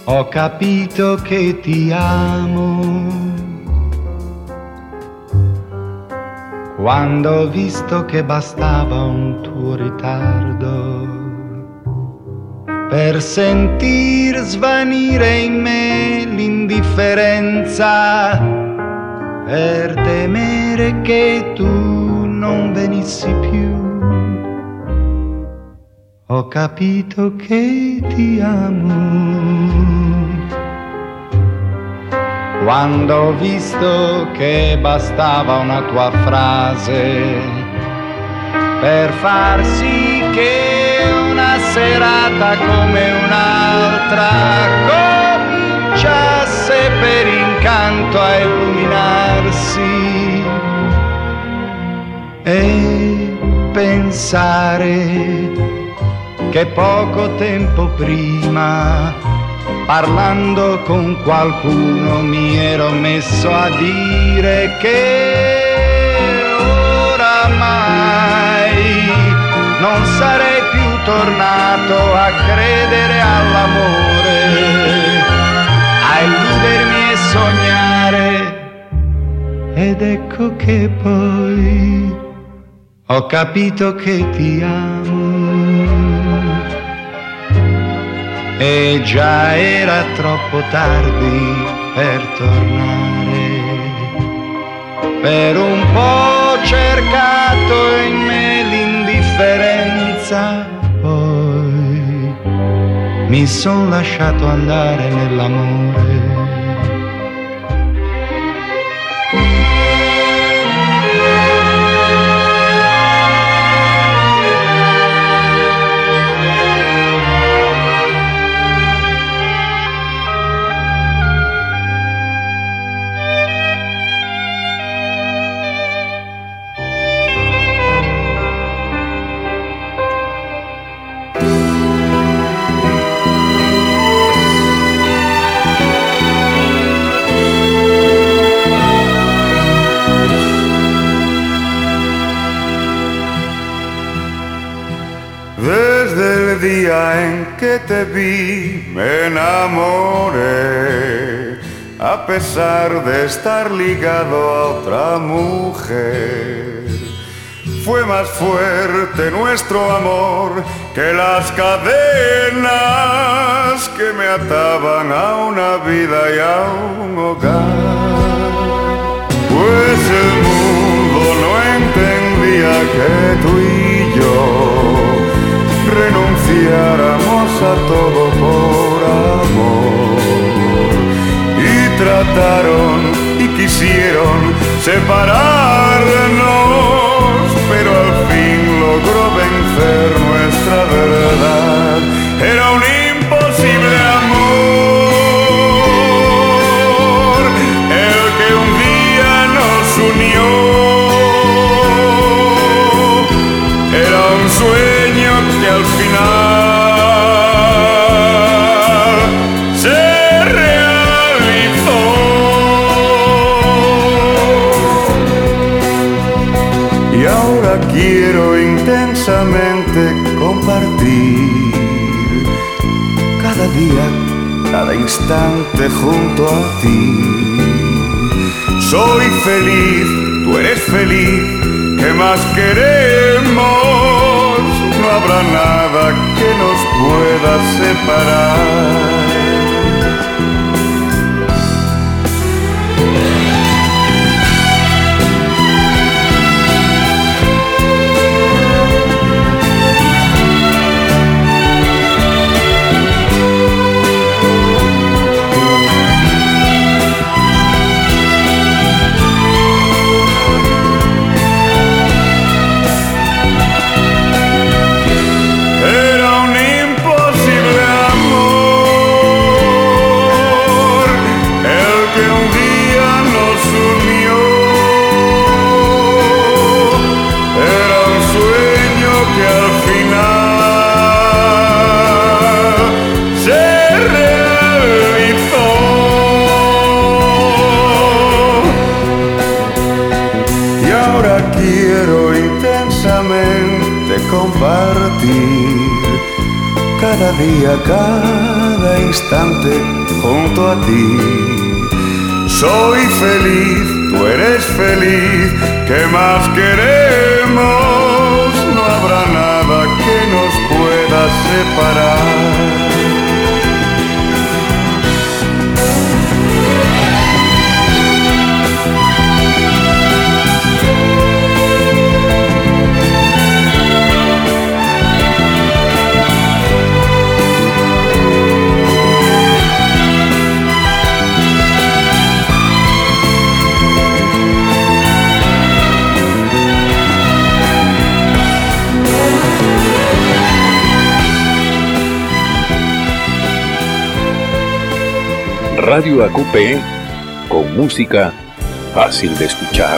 S22: Ho capito che ti amo quando ho visto che bastava un tuo ritardo per sentir svanire in me l'indifferenza, per temere che tu non venissi più. Ho capito che ti amo quando ho visto che bastava una tua frase per far sì che una serata come un'altra cominciasse per incanto a illuminarsi e pensare che poco tempo prima, parlando con qualcuno, mi ero messo a dire che oramai non sarei più tornato a credere all'amore, a illudermi e sognare. Ed ecco che poi ho capito che ti amo. E già era troppo tardi per tornare. Per un po' ho cercato in me l'indifferenza, poi mi son lasciato andare nell'amore.
S5: En que te vi me enamoré, a pesar de estar ligado a otra mujer. Fue más fuerte nuestro amor que las cadenas que me ataban a una vida y a un hogar. Pues el mundo no entendía que tú y yo renunciáramos a todo por amor, y trataron y quisieron separarnos, pero al fin logró vencer nuestra verdad. Era un imposible amor el que un día nos unió. Era un sueño que al final se realizó. Y ahora quiero intensamente compartir cada día, cada instante junto a ti. Soy feliz, tú eres feliz, ¿qué más queremos? No habrá nada que nos pueda separar. cada día, cada instante junto a ti. Soy feliz, tú eres feliz, ¿qué más queremos? No habrá nada que nos pueda separar.
S2: Radio ACUPE, con música fácil de escuchar.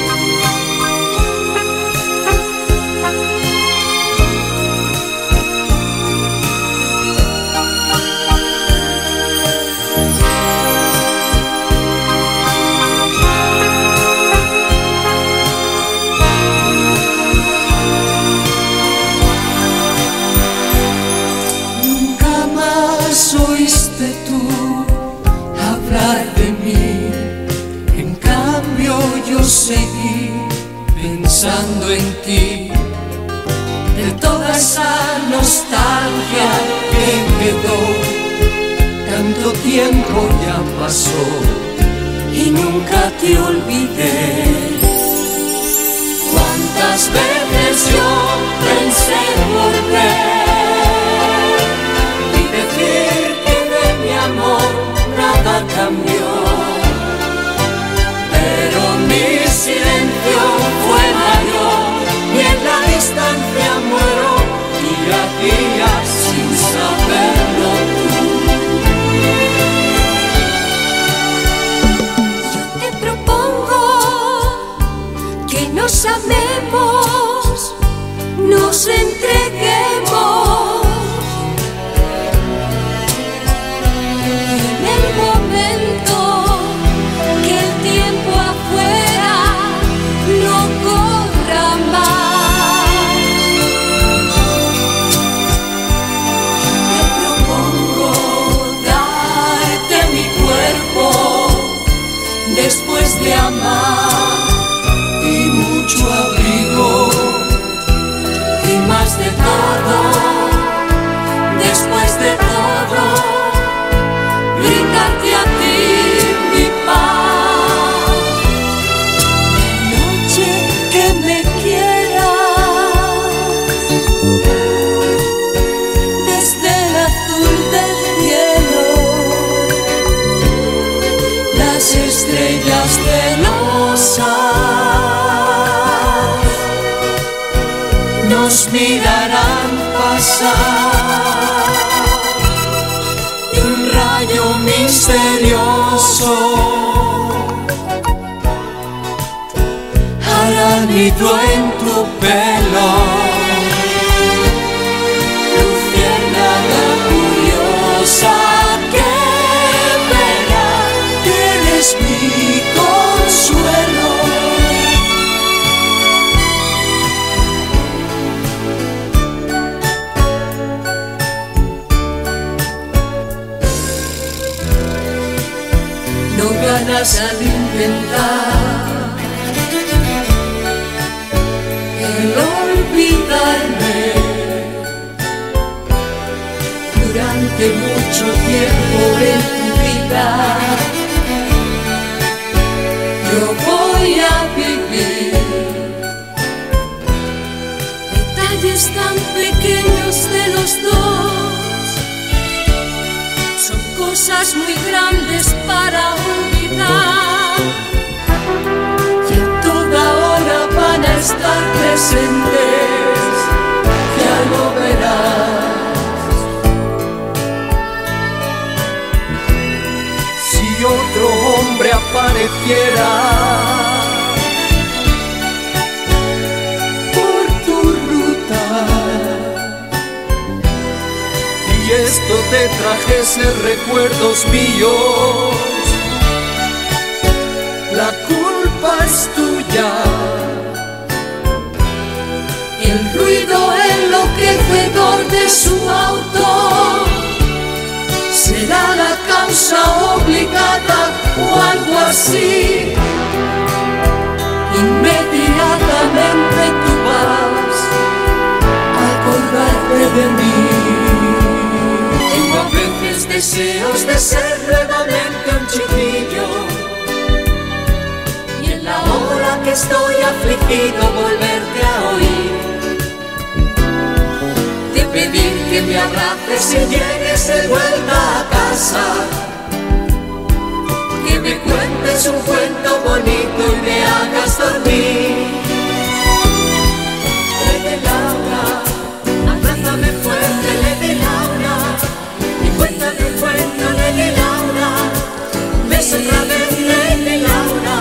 S6: Nunca más oíste tú hablar de mí, en cambio yo seguí pensando en ti. De toda esa nostalgia que quedó, tanto tiempo ya pasó y nunca te olvidé. Cuántas veces yo pensé en volver y decir que de mi amor nada cambió, pero mi silencio fue mayor y en la distancia muero día a día sin saberlo tú.
S19: Yo te propongo que nos amemos, nos entreguemos.
S6: Después de amar y mucho abrigo y más de todo, después de todo, brindarte a ti mi paz. Noche que me quieras, desde el azul del cielo, las estrellas de los nos mirarán pasar y un rayo misterioso hará nido en tu pelo. Luciérnaga curiosa que verá que eres mi consuelo. No ganas al intentar el olvidarme. Durante mucho tiempo en tu vida yo voy a vivir detalles tan pequeños de los dos, son cosas muy grandes para olvidar y a toda hora van a estar presentes, ya lo verás. Si otro hombre apareciera por tu ruta y esto te trajese recuerdos míos, la culpa es tuya. El ruido enloquecedor
S7: motor de su auto será la causa obligada o algo así. Inmediatamente tú vas a acordarte de mí. Tengo a veces deseos de ser nuevamente un chiquillo, y en la hora que estoy afligido volverte a oír, de pedir que me abraces y llegues de vuelta a casa, que me cuentes un cuento bonito y me hagas dormir. Lady Laura, abrázame fuerte, Lady Laura, y cuéntame un cuento, Lady Laura, beso otra vez, Lady Laura.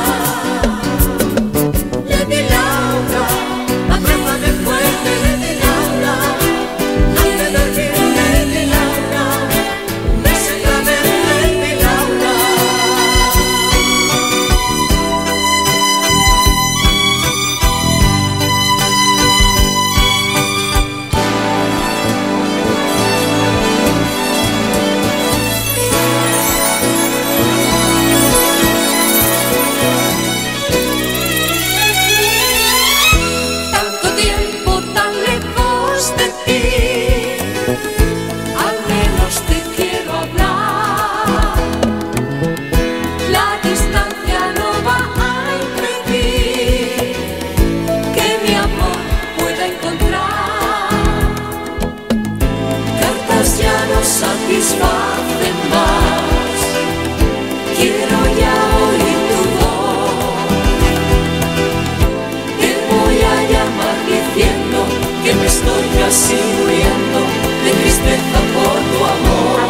S7: Lady Laura, abrázame fuerte, Lady Laura, hazme dormir, Lady Laura, beso otra vez, Lady Laura. Tanto tiempo tan lejos de ti, al menos te quiero hablar. La distancia no va a impedir que mi amor pueda encontrar. Cartas ya no satisfacen más, quiero ya oír tu voz. Te voy a llamar diciendo que me estoy casi muriendo de tristeza por tu amor.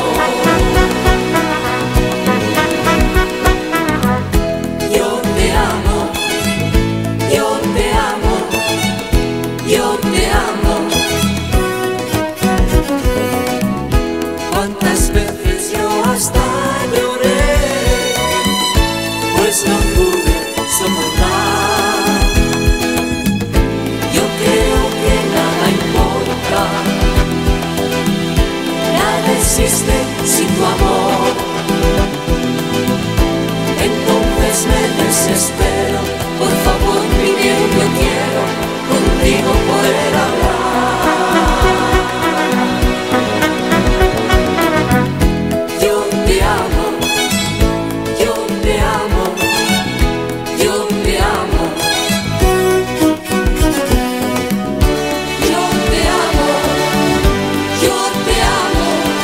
S7: Yo te amo, yo te amo, yo te amo. Cuántas veces yo hasta lloré, pues no pude soportar. Yo creo que nada importa, nada existe sin tu amor. Entonces me desespero, por favor mi bien, yo quiero contigo poder hablar. Yo te amo, yo te amo, yo te amo. Yo te amo, yo te amo.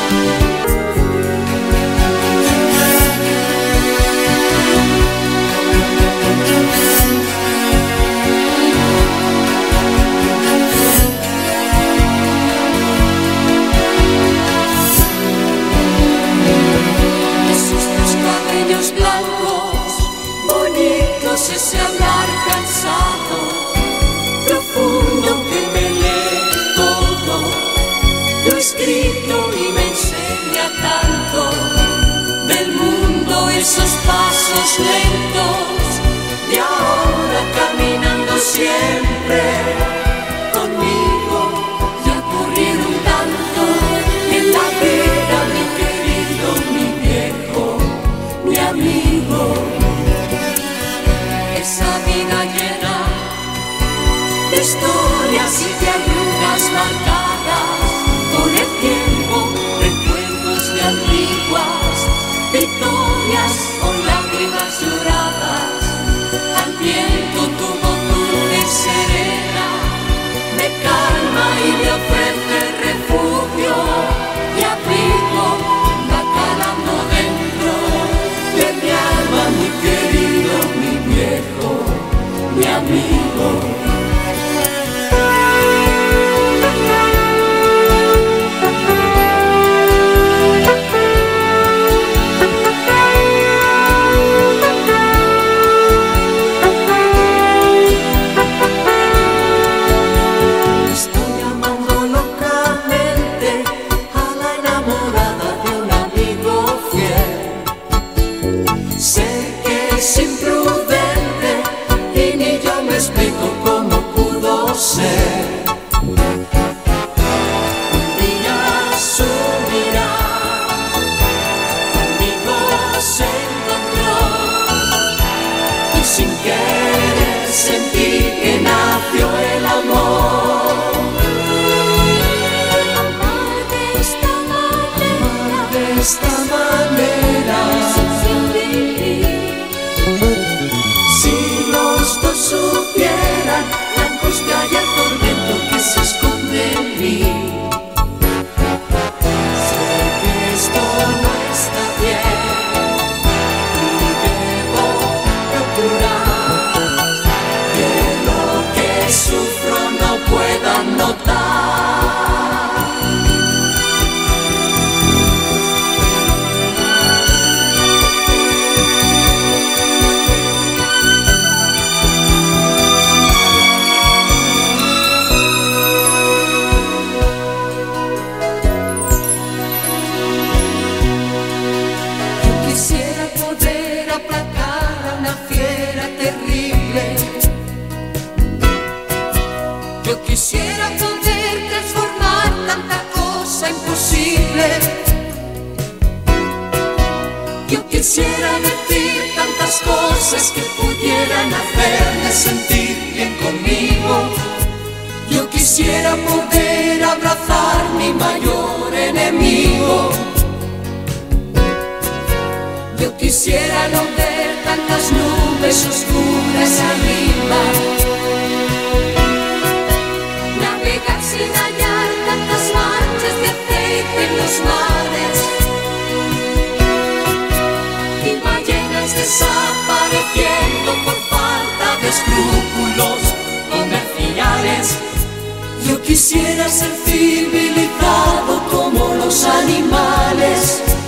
S7: Esos tus cabellos blancos, bonitos, ese hablar cansado, profundo que me lee todo, lo escrito y me enseña tanto del mundo, esos pasos lentos de ahora caminando siempre conmigo. Ya ocurrieron tanto en la vida, mi querido, mi viejo, mi amigo. Esa vida llena de historias y de arrugas marcadas por el tiempo, recuerdos de antiguas victorias con lágrimas lloradas. Al viento tu voz dulce y serena sentí que nació el amor. Amar de esta manera, sin vivir. Si los dos supieran la angustia y el tormento que se esconde en mí. Sé que esto no está bien y debo procurar que lo que sufro no puedan notar. Quisiera poder transformar tanta cosa imposible. Yo quisiera decir tantas cosas que pudieran hacerme sentir bien conmigo. Yo quisiera poder abrazar mi mayor enemigo. Yo quisiera no ver tantas nubes oscuras arriba, sin hallar tantas manchas de aceite en los mares y ballenas desapareciendo por falta de escrúpulos comerciales. Yo quisiera ser civilizado como los animales.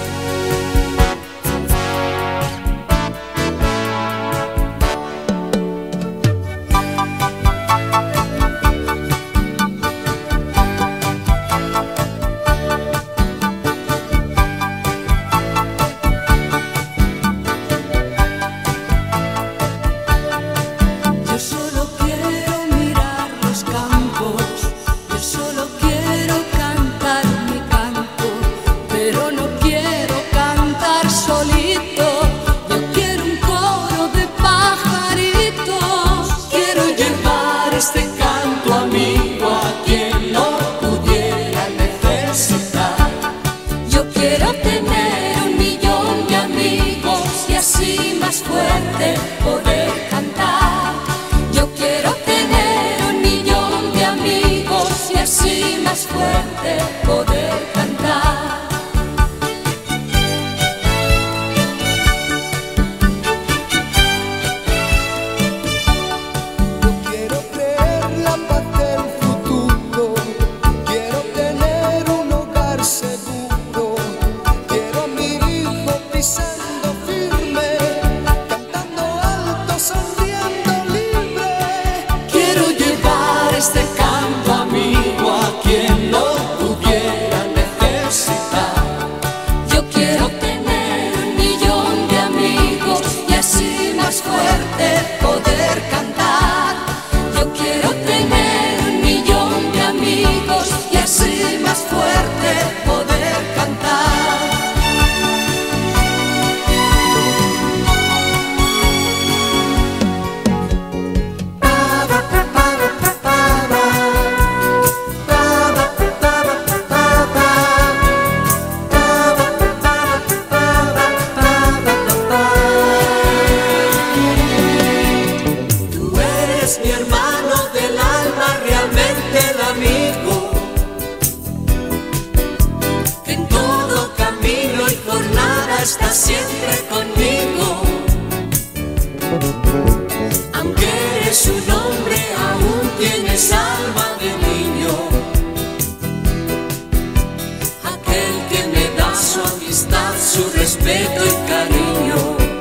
S7: Está siempre conmigo, aunque eres un hombre, aún tienes alma de niño. Aquel que me da su amistad, su respeto y cariño.